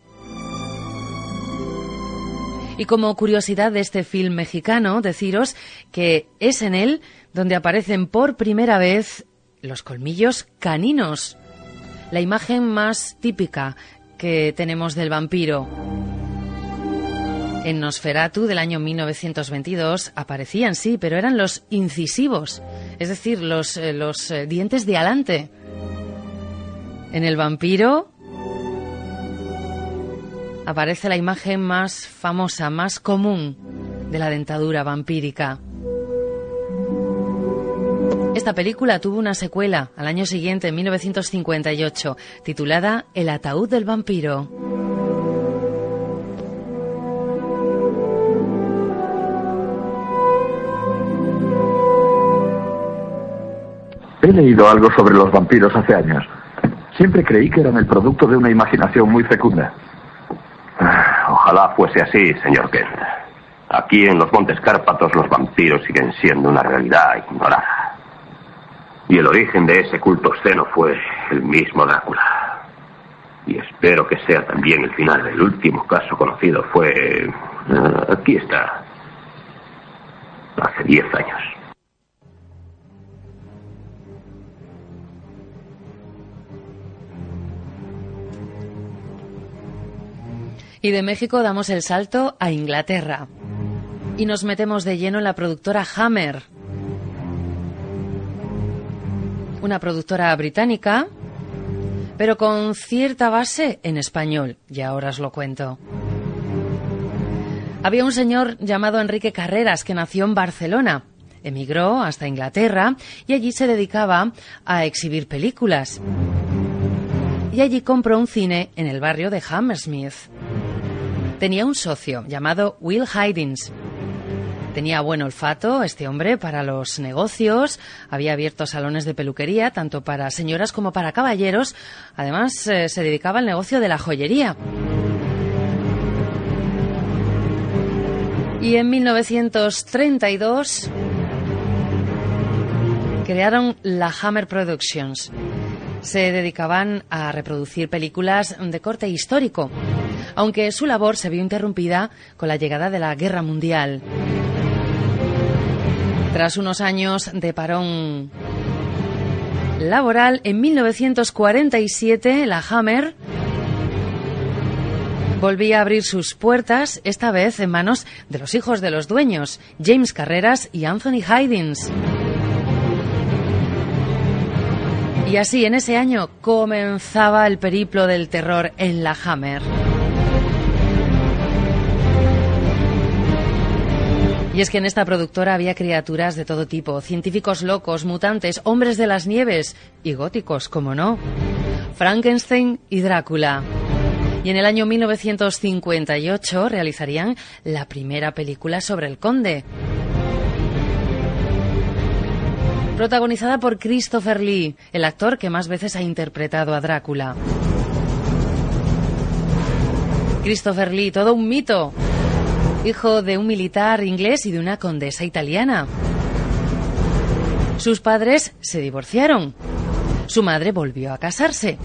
Y como curiosidad de este film mexicano, deciros que es en él donde aparecen por primera vez los colmillos caninos, la imagen más típica que tenemos del vampiro. En Nosferatu del año mil novecientos veintidós aparecían, sí, pero eran los incisivos, es decir, los, eh, los eh, dientes de alante. En el vampiro aparece la imagen más famosa, más común de la dentadura vampírica. Esta película tuvo una secuela al año siguiente, en mil novecientos cincuenta y ocho, titulada El ataúd del vampiro. He leído algo sobre los vampiros hace años. Siempre creí que eran el producto de una imaginación muy fecunda. Ojalá fuese así, señor Kent. Aquí en los Montes Cárpatos los vampiros siguen siendo una realidad ignorada. Y el origen de ese culto obsceno fue el mismo Drácula. Y espero que sea también el final. El último caso conocido fue... Uh, aquí está. Hace diez años. Y de México damos el salto a Inglaterra. Y nos metemos de lleno en la productora Hammer. Una productora británica, pero con cierta base en español. Y ahora os lo cuento. Había un señor llamado Enrique Carreras que nació en Barcelona. Emigró hasta Inglaterra y allí se dedicaba a exhibir películas. Y allí compró un cine en el barrio de Hammersmith. Tenía un socio llamado Will Hydings. Tenía buen olfato este hombre para los negocios, había abierto salones de peluquería tanto para señoras como para caballeros. Además, eh, se dedicaba al negocio de la joyería. Y en mil novecientos treinta y dos crearon la Hammer Productions. Se dedicaban a reproducir películas de corte histórico, aunque su labor se vio interrumpida con la llegada de la Guerra Mundial. Tras unos años de parón laboral, en mil novecientos cuarenta y siete la Hammer volvía a abrir sus puertas, esta vez en manos de los hijos de los dueños, James Carreras y Anthony Hydings. Y así, en ese año, comenzaba el periplo del terror en la Hammer. Y es que en esta productora había criaturas de todo tipo, científicos locos, mutantes, hombres de las nieves y góticos, como no, Frankenstein y Drácula. Y en el año mil novecientos cincuenta y ocho realizarían la primera película sobre el Conde, protagonizada por Christopher Lee, el actor que más veces ha interpretado a Drácula. Christopher Lee, todo un mito, hijo de un militar inglés y de una condesa italiana. Sus padres se divorciaron. Su madre volvió a casarse.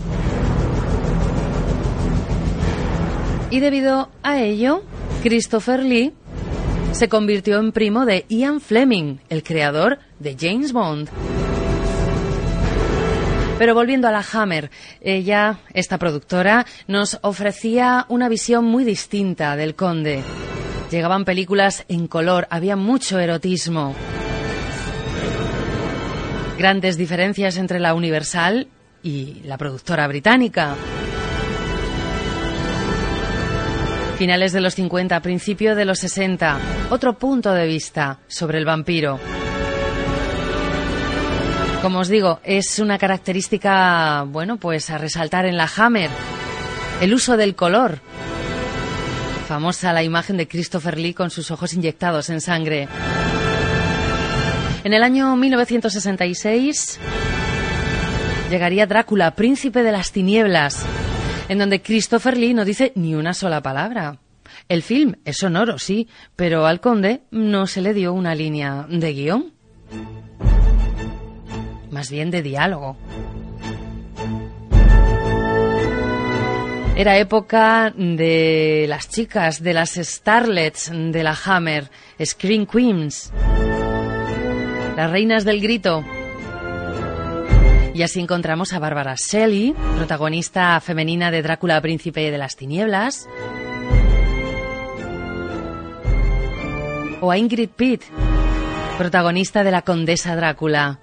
Y debido a ello, Christopher Lee se convirtió en primo de Ian Fleming, el creador de James Bond. Pero volviendo a la Hammer, ella, esta productora, nos ofrecía una visión muy distinta del Conde. Llegaban películas en color, había mucho erotismo. Grandes diferencias entre la Universal y la productora británica. Finales de los cincuenta, principio de los sesenta. Otro punto de vista sobre el vampiro. Como os digo, es una característica, bueno, pues a resaltar en la Hammer. El uso del color. Famosa la imagen de Christopher Lee con sus ojos inyectados en sangre. En el año mil novecientos sesenta y seis llegaría Drácula, príncipe de las tinieblas, en donde Christopher Lee no dice ni una sola palabra. El film es sonoro, sí, pero al conde no se le dio una línea de guión. Más bien de diálogo. Era época de las chicas, de las starlets de la Hammer, Scream Queens, las reinas del grito. Y así encontramos a Barbara Shelley, protagonista femenina de Drácula, príncipe de las tinieblas, o a Ingrid Pitt, protagonista de la Condesa Drácula.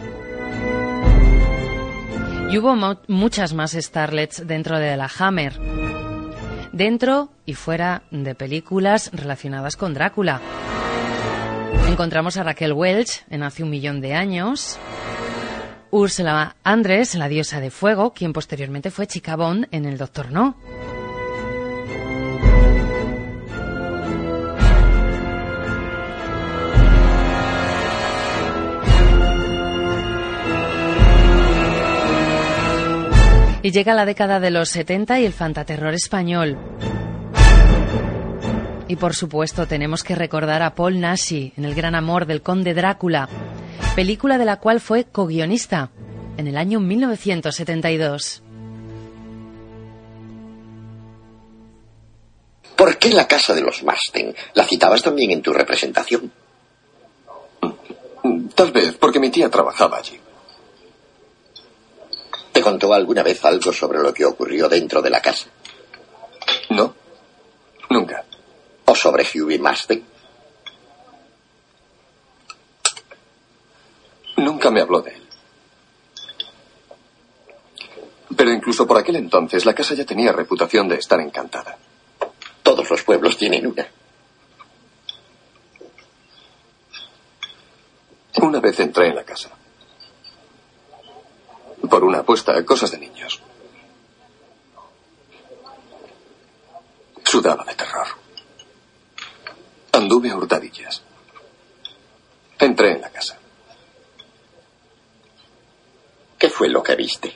Y hubo mo- muchas más starlets dentro de la Hammer, dentro y fuera de películas relacionadas con Drácula. Encontramos a Raquel Welch en Hace un millón de años, Úrsula Andress, la diosa de fuego, quien posteriormente fue Chica Bond en El Doctor No. Y llega la década de los setenta y el fantaterror español. Y por supuesto tenemos que recordar a Paul Naschy en El gran amor del conde Drácula, película de la cual fue co-guionista en el año mil novecientos setenta y dos. ¿Por qué la casa de los Marsden? ¿La citabas también en tu representación? Tal vez porque mi tía trabajaba allí. ¿Te contó alguna vez algo sobre lo que ocurrió dentro de la casa? No, nunca. ¿O sobre Hughie Marsden? Nunca me habló de él. Pero incluso por aquel entonces la casa ya tenía reputación de estar encantada. Todos los pueblos tienen una. Una vez entré en la casa. Por una apuesta, cosas de niños. Sudaba de terror. Anduve a hurtadillas. Entré en la casa. ¿Qué fue lo que viste?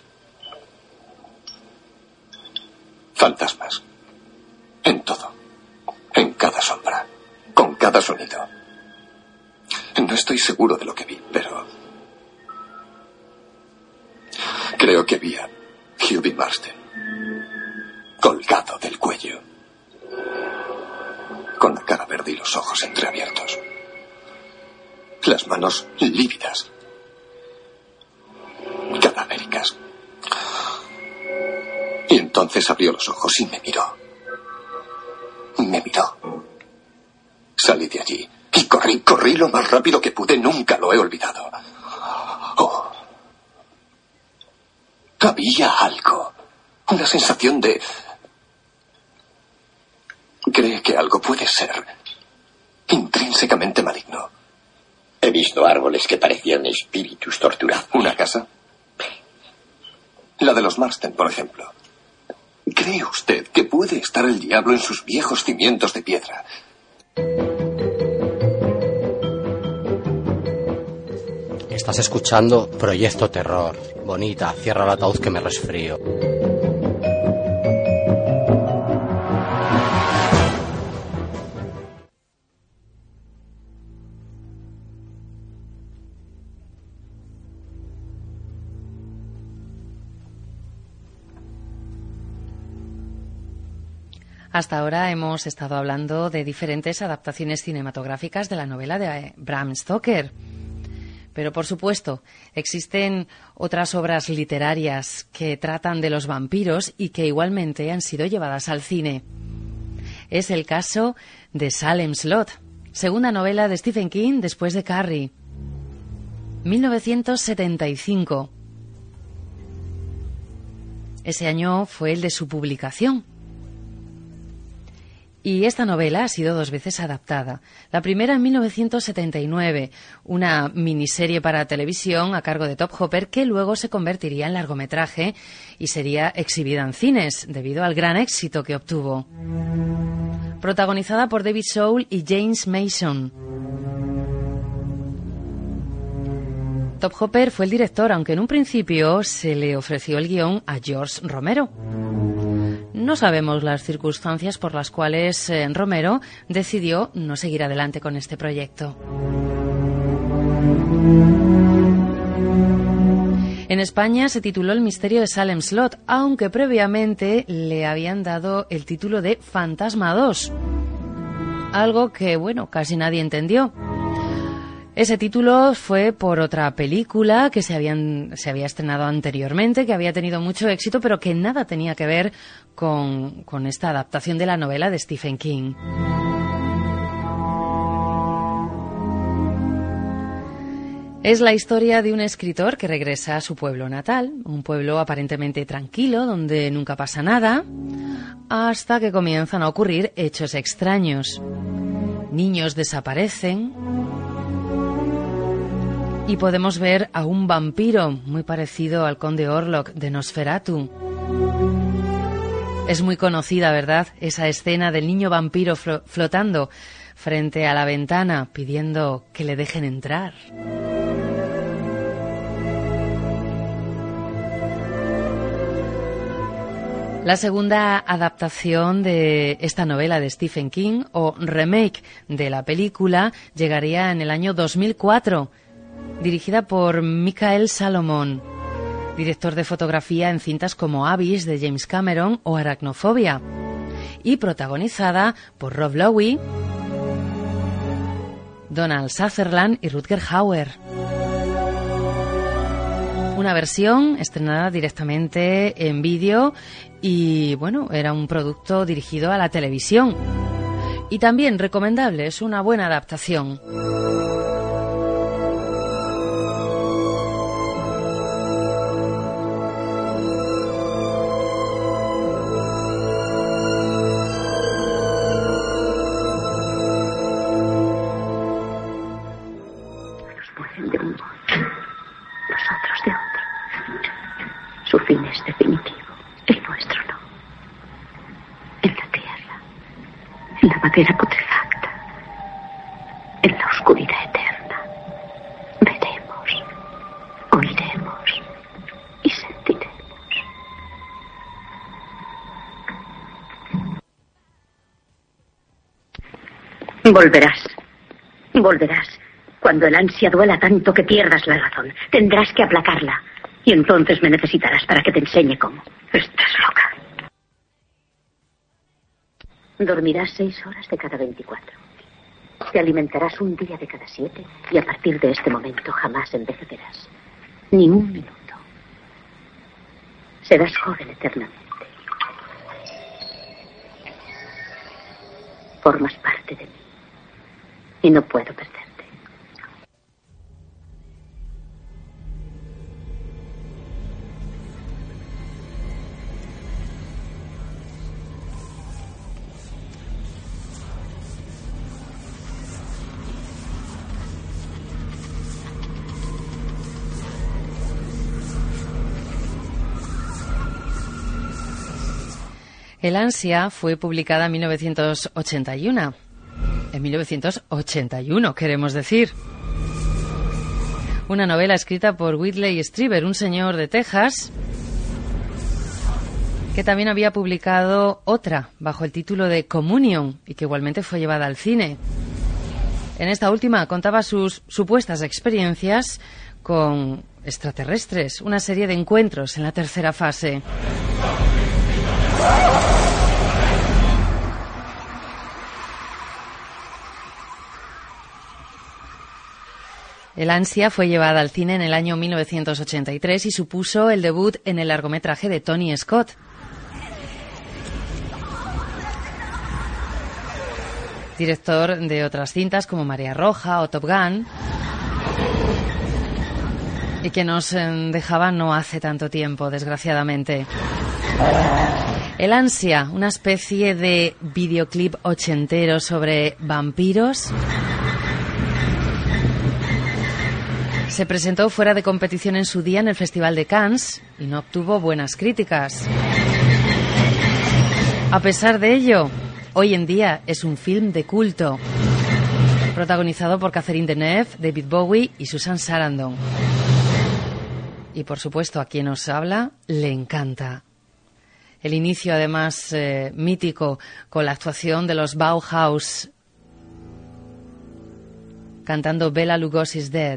Fantasmas. En todo. En cada sombra. Con cada sonido. No estoy seguro de lo que vi, pero... creo que vi a Hughie Marsden. Colgado del cuello. Con la cara verde y los ojos entreabiertos. Las manos lívidas. Cadavéricas. Y entonces abrió los ojos y me miró. Me miró. Salí de allí y corrí, corrí lo más rápido que pude. Nunca lo he olvidado. Oh. Había algo. Una sensación de... cree que algo puede ser intrínsecamente maligno. He visto árboles que parecían espíritus torturados. ¿Una casa? La de los Marsden, por ejemplo. ¿Cree usted que puede estar el diablo en sus viejos cimientos de piedra? Estás escuchando Proyecto Terror. Bonita, cierra el ataúd que me resfrío. Hasta ahora hemos estado hablando de diferentes adaptaciones cinematográficas de la novela de Bram Stoker. Pero, por supuesto, existen otras obras literarias que tratan de los vampiros y que igualmente han sido llevadas al cine. Es el caso de Salem Slot, segunda novela de Stephen King después de Carrie. mil novecientos setenta y cinco. Ese año fue el de su publicación. Y esta novela ha sido dos veces adaptada. La primera en mil novecientos setenta y nueve, una miniserie para televisión a cargo de Top Hopper que luego se convertiría en largometraje y sería exhibida en cines debido al gran éxito que obtuvo. Protagonizada por David Soul y James Mason. Top Hopper fue el director, aunque en un principio se le ofreció el guión a George Romero. No sabemos las circunstancias por las cuales eh, Romero decidió no seguir adelante con este proyecto. En España se tituló El misterio de Salem Slot, aunque previamente le habían dado el título de Fantasma dos. Algo que, bueno, casi nadie entendió. Ese título fue por otra película que se, habían, se había estrenado anteriormente, que había tenido mucho éxito, pero que nada tenía que ver con, con esta adaptación de la novela de Stephen King. Es la historia de un escritor que regresa a su pueblo natal, un pueblo aparentemente tranquilo, donde nunca pasa nada, hasta que comienzan a ocurrir hechos extraños. Niños desaparecen y podemos ver a un vampiro muy parecido al conde Orlok de Nosferatu. Es muy conocida, ¿verdad?, esa escena del niño vampiro flo- flotando frente a la ventana pidiendo que le dejen entrar. La segunda adaptación de esta novela de Stephen King, o remake de la película, llegaría en el año dos mil cuatro, dirigida por Michael Salomon, director de fotografía en cintas como Abyss de James Cameron o Arachnofobia, y protagonizada por Rob Lowe, Donald Sutherland y Rutger Hauer. Una versión estrenada directamente en vídeo y, bueno, era un producto dirigido a la televisión. Y también recomendable, es una buena adaptación. Su fin es definitivo, el nuestro no. En la tierra, en la madera putrefacta, en la oscuridad eterna, veremos, oiremos y sentiremos. Volverás, volverás. Cuando el ansia duela tanto que pierdas la razón, tendrás que aplacarla. Y entonces me necesitarás para que te enseñe cómo. Estás loca. Dormirás seis horas de cada veinticuatro. Te alimentarás un día de cada siete y a partir de este momento jamás envejecerás. Ni un minuto. Serás joven eternamente. Formas parte de mí. Y no puedo perderte. El ansia fue publicada en mil novecientos ochenta y uno. En mil novecientos ochenta y uno, queremos decir. Una novela escrita por Whitley Strieber, un señor de Texas, que también había publicado otra bajo el título de Communion y que igualmente fue llevada al cine. En esta última contaba sus supuestas experiencias con extraterrestres, una serie de encuentros en la tercera fase. El ansia fue llevada al cine en el año mil novecientos ochenta y tres y supuso el debut en el largometraje de Tony Scott. Director de otras cintas como Marea Roja o Top Gun, y que nos dejaba no hace tanto tiempo, desgraciadamente. El Ansia, una especie de videoclip ochentero sobre vampiros, se presentó fuera de competición en su día en el Festival de Cannes y no obtuvo buenas críticas. A pesar de ello, hoy en día es un film de culto, protagonizado por Catherine Deneuve, David Bowie y Susan Sarandon. Y por supuesto, a quien nos habla le encanta. El inicio, además, eh, mítico, con la actuación de los Bauhaus cantando Bela Lugosi's Dead.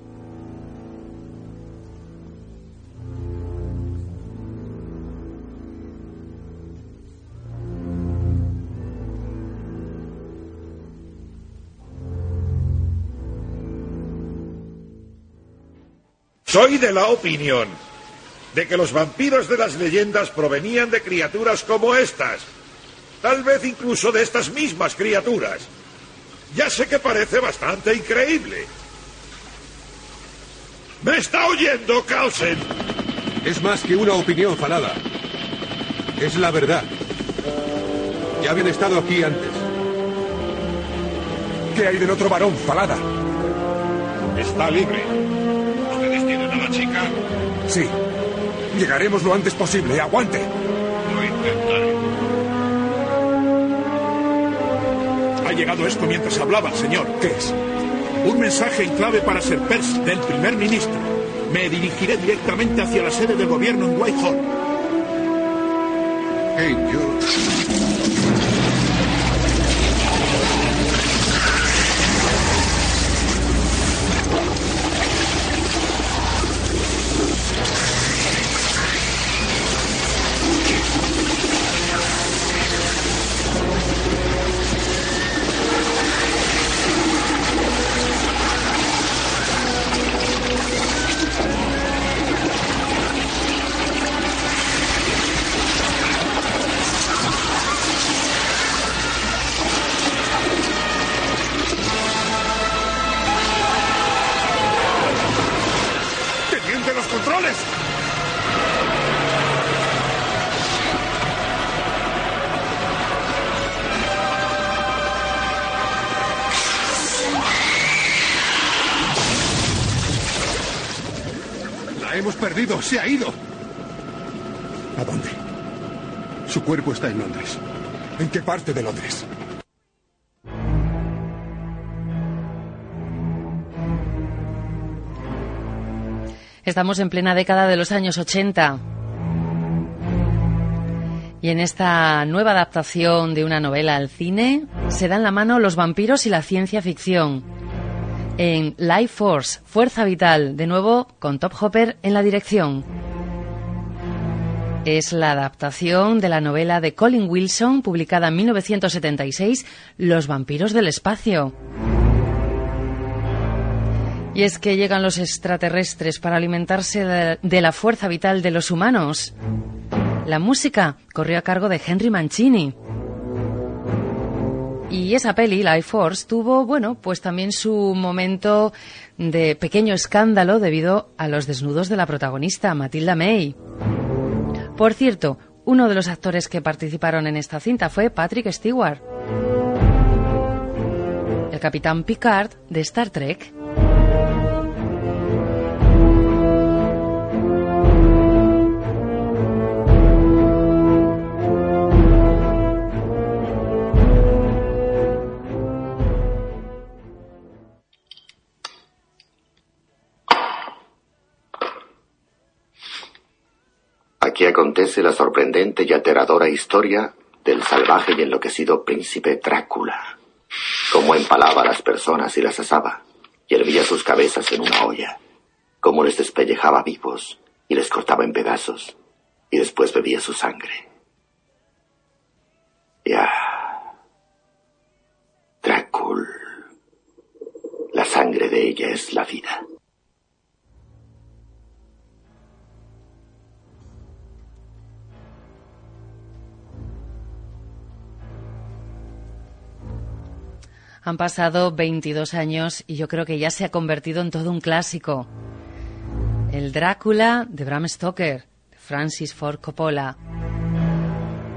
Soy de la opinión de que los vampiros de las leyendas provenían de criaturas como estas. Tal vez incluso de estas mismas criaturas. Ya sé que parece bastante increíble. ¿Me está oyendo, Carlsen? Es más que una opinión falada. Es la verdad. Ya habían estado aquí antes. ¿Qué hay del otro varón, Falada? Está libre. ¿Ustedes tienen a la chica? Sí. Llegaremos lo antes posible. ¡Aguante! Lo intentaré. Ha llegado esto mientras hablaba, señor. ¿Qué es? Un mensaje en clave para Sir Percy, del primer ministro. Me dirigiré directamente hacia la sede del gobierno en Whitehall. Hey, yo... Hemos perdido, se ha ido. ¿A dónde? Su cuerpo está en Londres. ¿En qué parte de Londres? Estamos en plena década de los años ochenta. Y en esta nueva adaptación de una novela al cine se dan la mano los vampiros y la ciencia ficción. En Life Force, Fuerza Vital, de nuevo con Top Hopper en la dirección. Es la adaptación de la novela de Colin Wilson, publicada en mil novecientos setenta y seis, Los vampiros del espacio. Y es que llegan los extraterrestres para alimentarse de, de la fuerza vital de los humanos. La música corrió a cargo de Henry Mancini. Y esa peli, Life Force, tuvo, bueno, pues también su momento de pequeño escándalo debido a los desnudos de la protagonista, Matilda May. Por cierto, uno de los actores que participaron en esta cinta fue Patrick Stewart, el capitán Picard de Star Trek. Aquí acontece la sorprendente y aterradora historia del salvaje y enloquecido príncipe Drácula. Cómo empalaba a las personas y las asaba, y hervía sus cabezas en una olla. Cómo les despellejaba vivos y les cortaba en pedazos, y después bebía su sangre. Ya. Drácula. La sangre de ella es la vida. Han pasado veintidós años y yo creo que ya se ha convertido en todo un clásico. El Drácula de Bram Stoker, de Francis Ford Coppola.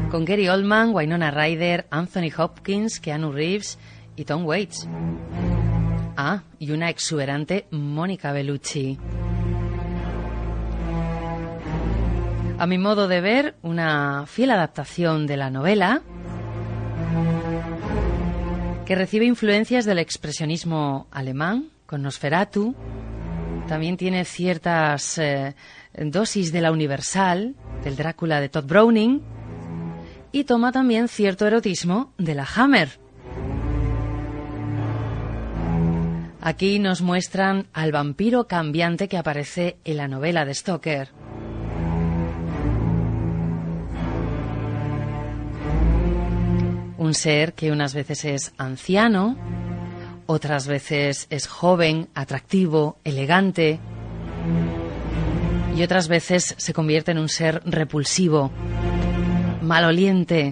con Gary Oldman, Winona Ryder, Anthony Hopkins, Keanu Reeves y Tom Waits. Ah, y una exuberante Mónica Bellucci. A mi modo de ver, una fiel adaptación de la novela que recibe influencias del expresionismo alemán, con Nosferatu. También tiene ciertas eh, dosis de la Universal, del Drácula de Todd Browning, y toma también cierto erotismo de la Hammer. Aquí nos muestran al vampiro cambiante que aparece en la novela de Stoker. Un ser que unas veces es anciano, otras veces es joven, atractivo, elegante, y otras veces se convierte en un ser repulsivo, maloliente.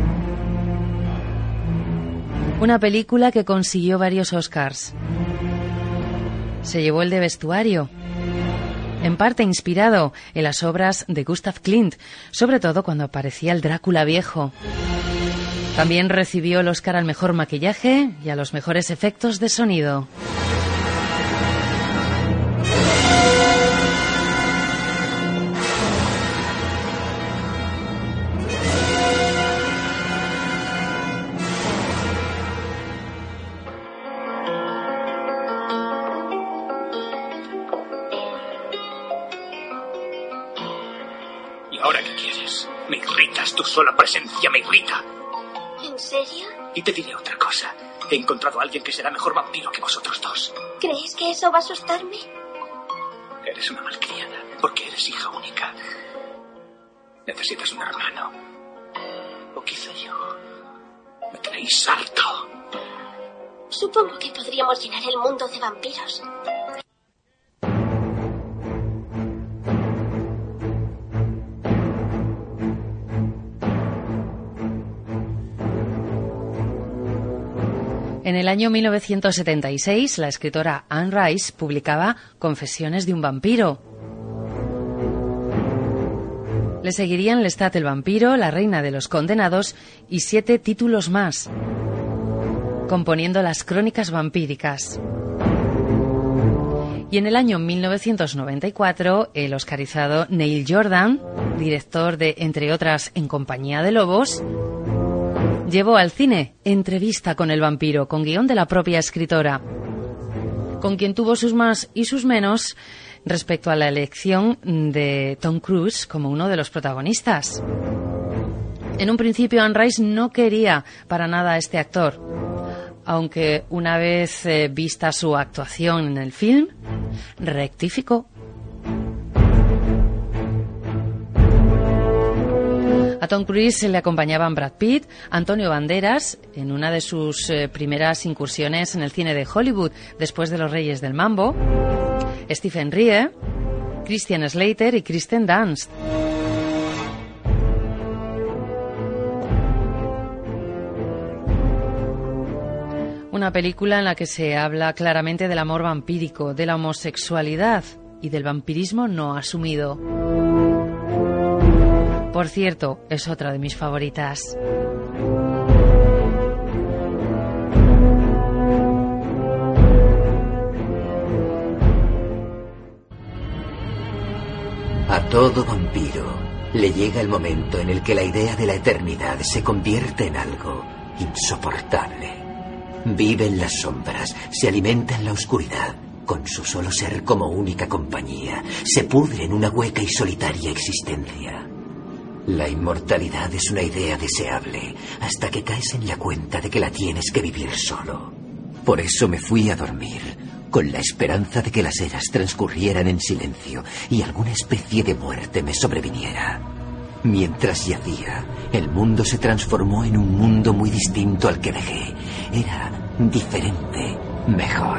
Una película que consiguió varios Oscars. Se llevó el de vestuario, en parte inspirado en las obras de Gustav Klimt, sobre todo cuando aparecía el Drácula viejo. También recibió el Oscar al mejor maquillaje y a los mejores efectos de sonido. ¿Y ahora qué quieres? Me irritas, tu sola presencia me irrita. ¿En serio? Y te diré otra cosa. He encontrado a alguien que será mejor vampiro que vosotros dos. ¿Crees que eso va a asustarme? Eres una malcriada, porque eres hija única. Necesitas un hermano. O quizá yo. Me tenéis harto. Supongo que podríamos llenar el mundo de vampiros. En el año mil novecientos setenta y seis, la escritora Anne Rice publicaba Confesiones de un vampiro. Le seguirían Lestat el vampiro, La reina de los condenados y siete títulos más, componiendo las crónicas vampíricas. Y en el año mil novecientos noventa y cuatro, el oscarizado Neil Jordan, director de, entre otras, En compañía de lobos, llevó al cine Entrevista con el vampiro, con guión de la propia escritora, con quien tuvo sus más y sus menos respecto a la elección de Tom Cruise como uno de los protagonistas. En un principio, Anne Rice no quería para nada a este actor, aunque una vez eh, vista su actuación en el film, rectificó. A Tom Cruise le acompañaban Brad Pitt, Antonio Banderas, en una de sus eh, primeras incursiones en el cine de Hollywood después de Los Reyes del Mambo, Stephen Rea, Christian Slater y Kristen Dunst. Una película en la que se habla claramente del amor vampírico, de la homosexualidad y del vampirismo no asumido. Por cierto, es otra de mis favoritas. A todo vampiro le llega el momento en el que la idea de la eternidad se convierte en algo insoportable. Vive en las sombras, se alimenta en la oscuridad, con su solo ser como única compañía, se pudre en una hueca y solitaria existencia. La inmortalidad es una idea deseable hasta que caes en la cuenta de que la tienes que vivir solo. Por eso me fui a dormir, con la esperanza de que las eras transcurrieran en silencio y alguna especie de muerte me sobreviniera. Mientras yacía, el mundo se transformó en un mundo muy distinto al que dejé. Era diferente, mejor.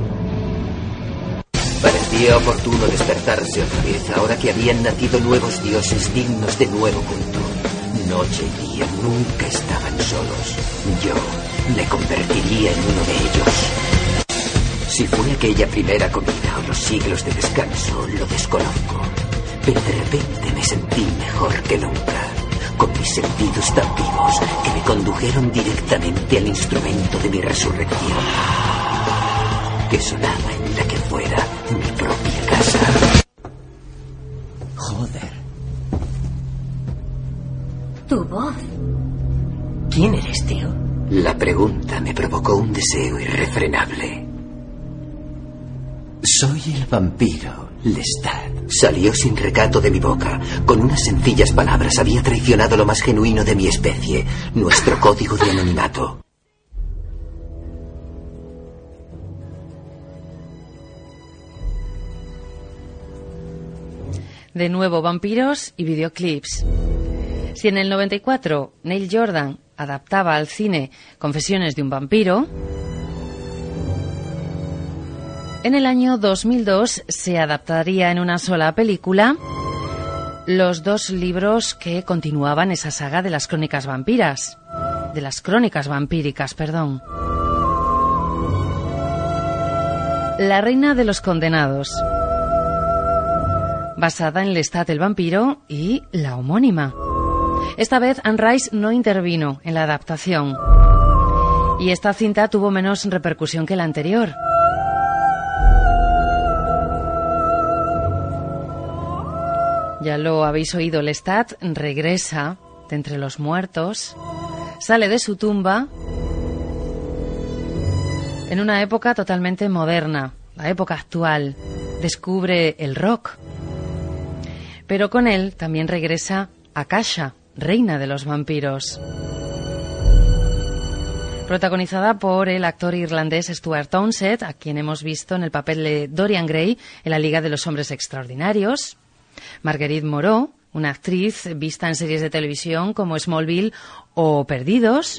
Parecía oportuno despertarse otra vez, ahora que habían nacido nuevos dioses dignos de nuevo culto. Noche y día nunca estaban solos. Yo me convertiría en uno de ellos. Si fue aquella primera comida o los siglos de descanso, lo desconozco. Pero de repente me sentí mejor que nunca. con mis sentidos tan vivos que me condujeron directamente al instrumento de mi resurrección, que sonaba en la que fuera mi propia casa. Joder. Tu voz. ¿Quién eres, tío? La pregunta me provocó un deseo irrefrenable. Soy el vampiro Lestat. Salió sin recato de mi boca. Con unas sencillas palabras había traicionado lo más genuino de mi especie, nuestro código de anonimato. De nuevo, vampiros y videoclips. Si en el noventa y cuatro Neil Jordan adaptaba al cine Confesiones de un vampiro, en el año dos mil dos se adaptaría en una sola película los dos libros que continuaban esa saga de las crónicas vampiras, de las crónicas vampíricas, perdón. La reina de los condenados, basada en Lestat el vampiro y la homónima. Esta vez Anne Rice no intervino en la adaptación y esta cinta tuvo menos repercusión que la anterior. Ya lo habéis oído, Lestat regresa de entre los muertos, sale de su tumba en una época totalmente moderna, la época actual. Descubre el rock. Pero con él también regresa Akasha, reina de los vampiros. Protagonizada por el actor irlandés Stuart Townsend, a quien hemos visto en el papel de Dorian Gray en la Liga de los Hombres Extraordinarios. Marguerite Moreau, una actriz vista en series de televisión como Smallville o Perdidos.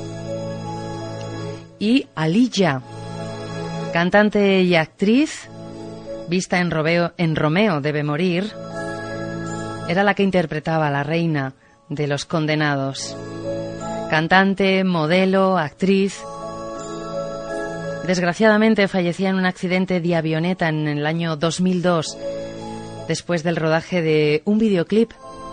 Y Aliyah, cantante y actriz vista en, Robeo, en Romeo debe morir. Era la que interpretaba a la reina de los condenados. Cantante, modelo, actriz. Desgraciadamente fallecía en un accidente de avioneta en el año dos mil dos, después del rodaje de un videoclip.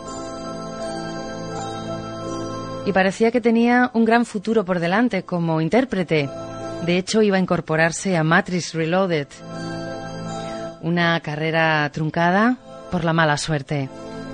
Y parecía que tenía un gran futuro por delante como intérprete. De hecho, iba a incorporarse a Matrix Reloaded. Una carrera truncada por la mala suerte.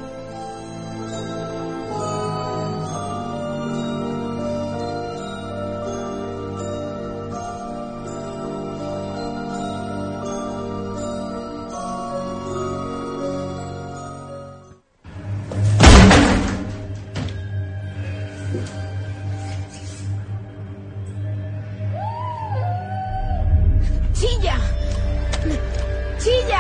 ¡Chilla! ¡Chilla!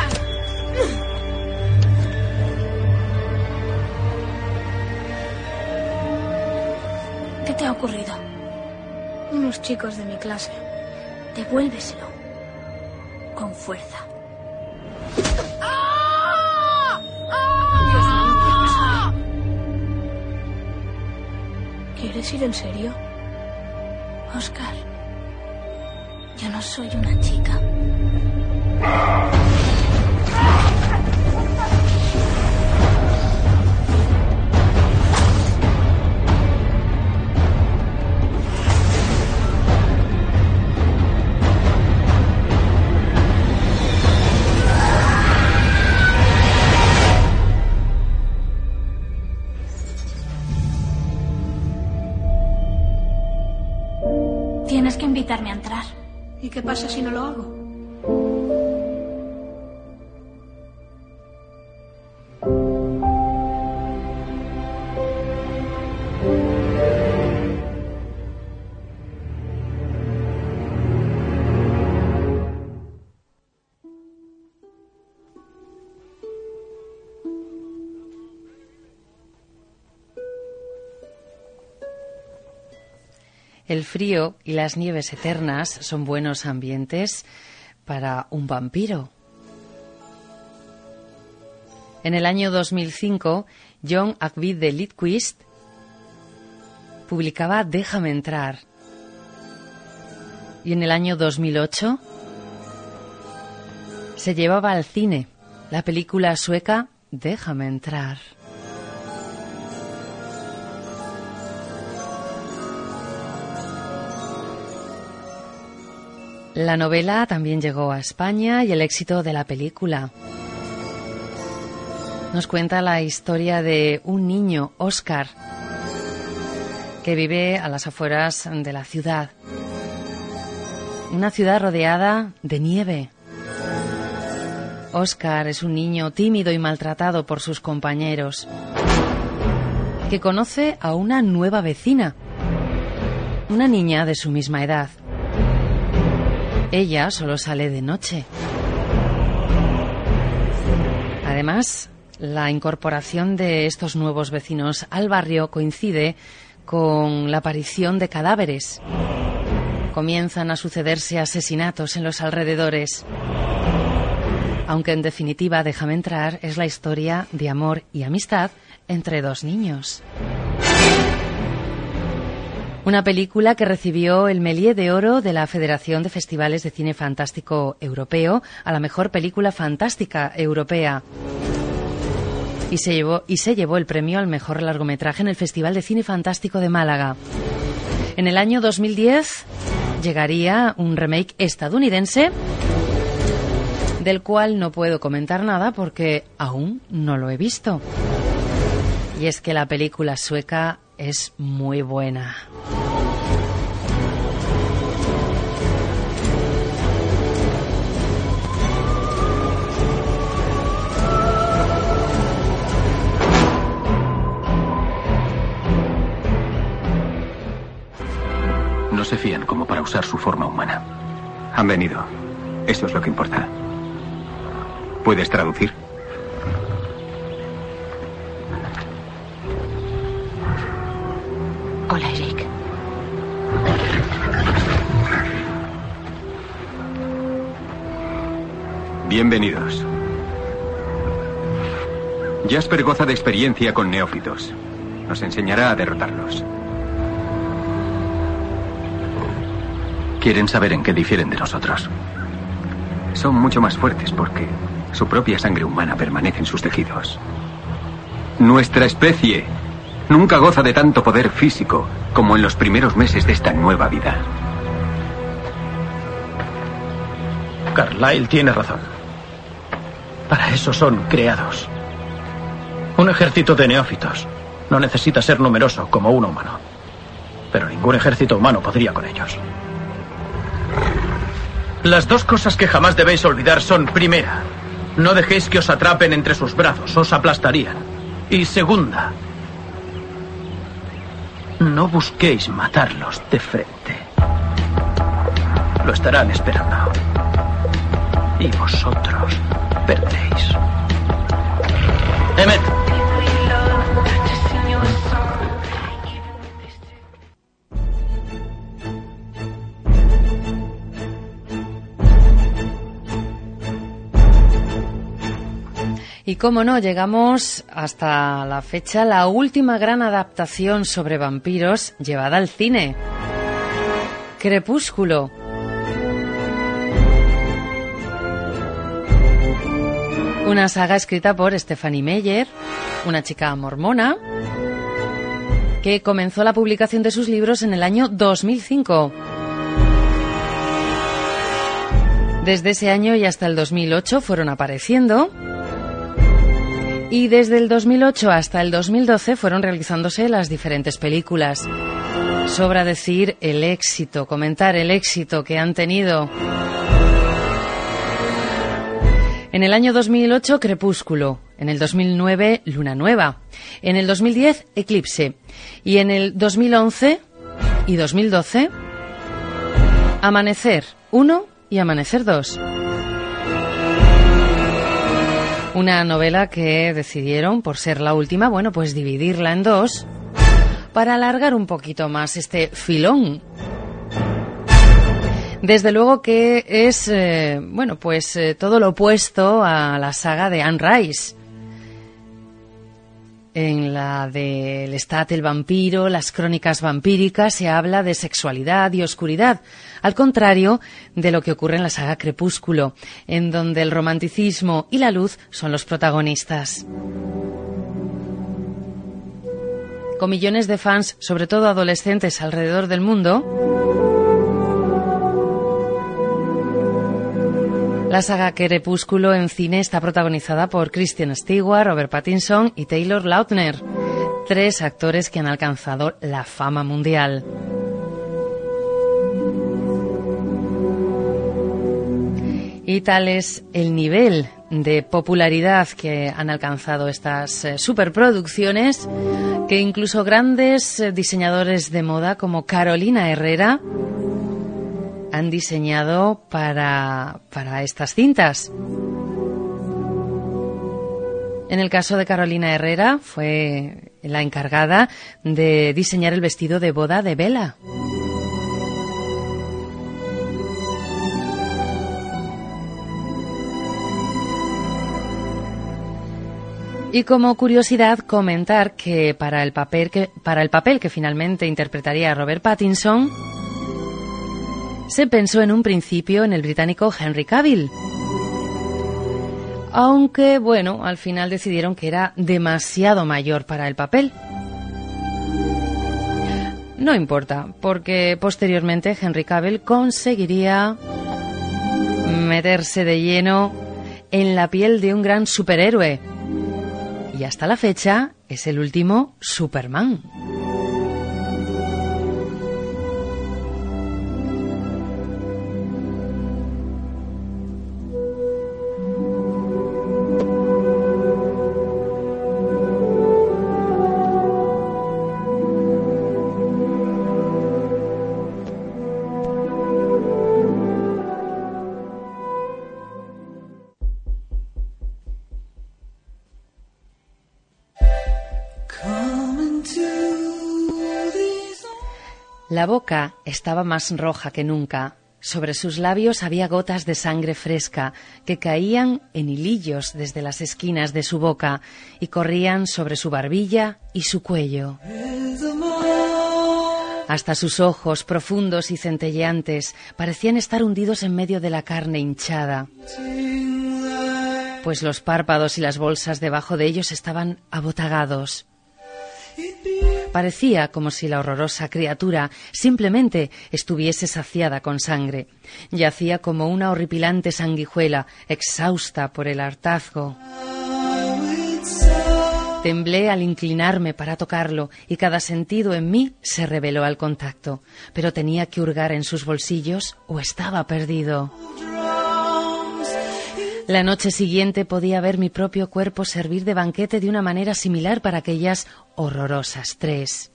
¿Qué te ha ocurrido? Unos chicos de mi clase. Devuélveselo. Con fuerza. Dios mío, ¿qué ha pasado? ¿Quieres ir en serio? Oscar, yo no soy una chica. Tienes que invitarme a entrar. ¿Y qué pasa si no lo hago? El frío y las nieves eternas son buenos ambientes para un vampiro. En el año dos mil cinco, John Ajvide de Lindquist publicaba Déjame entrar. Y en el año dos mil ocho se llevaba al cine la película sueca Déjame entrar. La novela también llegó a España y el éxito de la película. Nos cuenta la historia de un niño, Óscar, que vive a las afueras de la ciudad. Una ciudad rodeada de nieve. Óscar es un niño tímido y maltratado por sus compañeros, que conoce a una nueva vecina, una niña de su misma edad. Ella solo sale de noche. Además, la incorporación de estos nuevos vecinos al barrio coincide con la aparición de cadáveres. Comienzan a sucederse asesinatos en los alrededores. Aunque en definitiva, déjame entrar, es la historia de amor y amistad entre dos niños. Una película que recibió el Méliès de Oro de la Federación de Festivales de Cine Fantástico Europeo a la mejor película fantástica europea. Y se llevó, y se llevó el premio al mejor largometraje en el Festival de Cine Fantástico de Málaga. En el año dos mil diez llegaría un remake estadounidense, del cual no puedo comentar nada porque aún no lo he visto. Y es que la película sueca es muy buena. No se fían como para usar su forma humana. Han venido. Eso es lo que importa. ¿Puedes traducir? Hola, Eric. Bienvenidos. Jasper goza de experiencia con neófitos. Nos enseñará a derrotarlos. Quieren saber en qué difieren de nosotros. Son mucho más fuertes porque su propia sangre humana permanece en sus tejidos. Nuestra especie nunca goza de tanto poder físico como en los primeros meses de esta nueva vida. Carlyle tiene razón. Para eso son creados. Un ejército de neófitos no necesita ser numeroso como un humano. Pero ningún ejército humano podría con ellos. Las dos cosas que jamás debéis olvidar son, primera, no dejéis que os atrapen entre sus brazos, os aplastarían. Y segunda, no busquéis matarlos de frente. Lo estarán esperando. Y vosotros perderéis. Emmet. Y cómo no, llegamos hasta la fecha, la última gran adaptación sobre vampiros llevada al cine. Crepúsculo. Una saga escrita por Stephanie Meyer, una chica mormona, que comenzó la publicación de sus libros en el año dos mil cinco. Desde ese año y hasta el dos mil ocho fueron apareciendo. Y desde el dos mil ocho hasta el dos mil doce fueron realizándose las diferentes películas. Sobra decir el éxito, comentar el éxito que han tenido. En el año dos mil ocho, Crepúsculo. En el dos mil nueve, Luna Nueva. En el dos mil diez, Eclipse. Y en el dos mil once y dos mil doce, Amanecer uno y Amanecer dos. Una novela que decidieron, por ser la última, bueno, pues dividirla en dos para alargar un poquito más este filón. Desde luego que es, eh, bueno, pues eh, todo lo opuesto a la saga de Anne Rice. En la de Lestat el vampiro, las crónicas vampíricas, se habla de sexualidad y oscuridad, al contrario de lo que ocurre en la saga Crepúsculo, en donde el romanticismo y la luz son los protagonistas. Con millones de fans, sobre todo adolescentes alrededor del mundo, La saga Crepúsculo en cine está protagonizada por Kristen Stewart, Robert Pattinson y Taylor Lautner, tres actores que han alcanzado la fama mundial. Y tal es el nivel de popularidad que han alcanzado estas eh, superproducciones que incluso grandes eh, diseñadores de moda como Carolina Herrera han diseñado para, para estas cintas. En el caso de Carolina Herrera fue la encargada de diseñar el vestido de boda de Bella. Y como curiosidad, comentar que para el papel que, para el papel que finalmente interpretaría Robert Pattinson, se pensó en un principio en el británico Henry Cavill. Aunque, bueno, al final decidieron que era demasiado mayor para el papel. No importa, porque posteriormente Henry Cavill conseguiría meterse de lleno en la piel de un gran superhéroe. Y hasta la fecha es el último Superman. La boca estaba más roja que nunca. Sobre sus labios había gotas de sangre fresca que caían en hilillos desde las esquinas de su boca y corrían sobre su barbilla y su cuello. Hasta sus ojos, profundos y centelleantes, parecían estar hundidos en medio de la carne hinchada, pues los párpados y las bolsas debajo de ellos estaban abotagados. Parecía como si la horrorosa criatura simplemente estuviese saciada con sangre. Yacía como una horripilante sanguijuela, exhausta por el hartazgo. Temblé al inclinarme para tocarlo y cada sentido en mí se rebeló al contacto. Pero tenía que hurgar en sus bolsillos o estaba perdido. La noche siguiente podía ver mi propio cuerpo servir de banquete de una manera similar para aquellas horrorosas tres.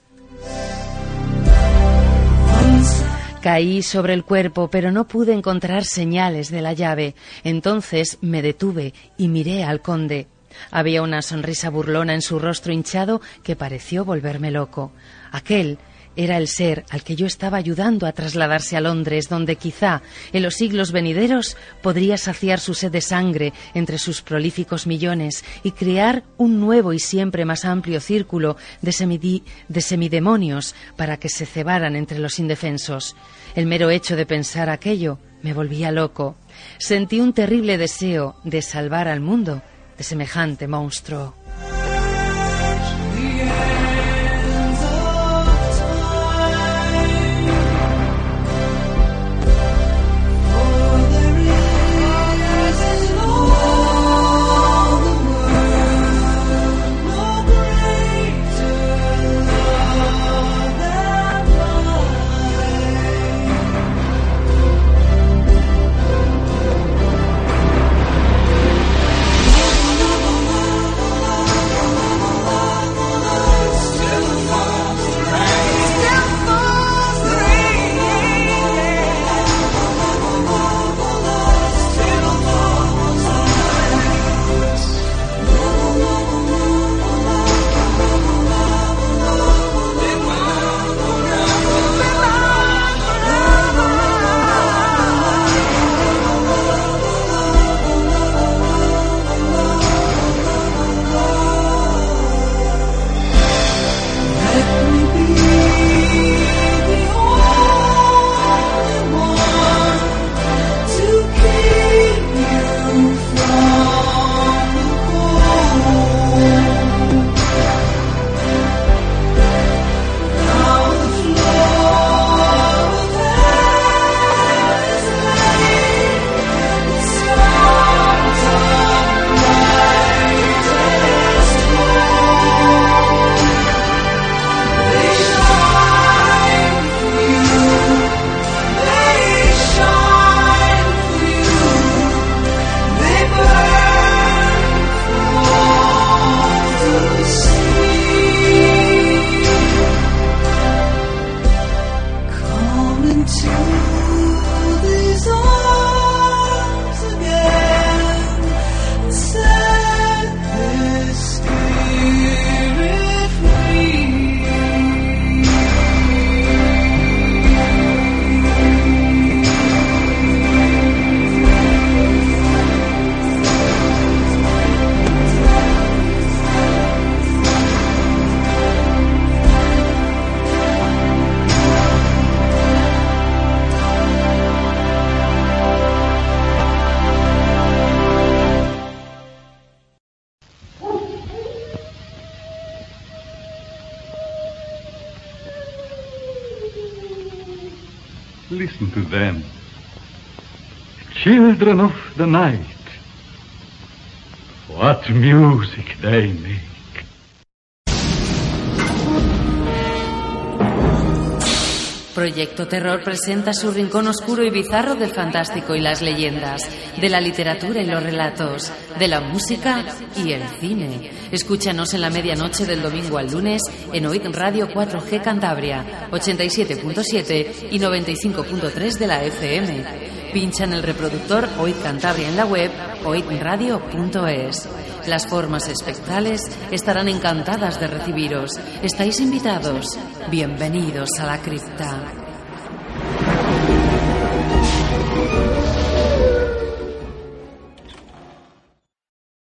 Caí sobre el cuerpo, pero no pude encontrar señales de la llave. Entonces me detuve y miré al conde. Había una sonrisa burlona en su rostro hinchado que pareció volverme loco. Aquel era el ser al que yo estaba ayudando a trasladarse a Londres, donde quizá en los siglos venideros podría saciar su sed de sangre entre sus prolíficos millones y crear un nuevo y siempre más amplio círculo de, semidi- de semidemonios para que se cebaran entre los indefensos. El mero hecho de pensar aquello me volvía loco. Sentí un terrible deseo de salvar al mundo de semejante monstruo. Listen to them. Children of the night. What music they make. Proyecto Terror presenta su rincón oscuro y bizarro del fantástico y las leyendas, de la literatura y los relatos, de la música y el cine. Escúchanos en la medianoche del domingo al lunes en O I C Radio cuatro G Cantabria, ochenta y siete punto siete y noventa y cinco punto tres de la F M. Pincha en el reproductor O I C Cantabria en la web o i c radio punto es. Las formas espectrales estarán encantadas de recibiros. Estáis invitados. Bienvenidos a la cripta.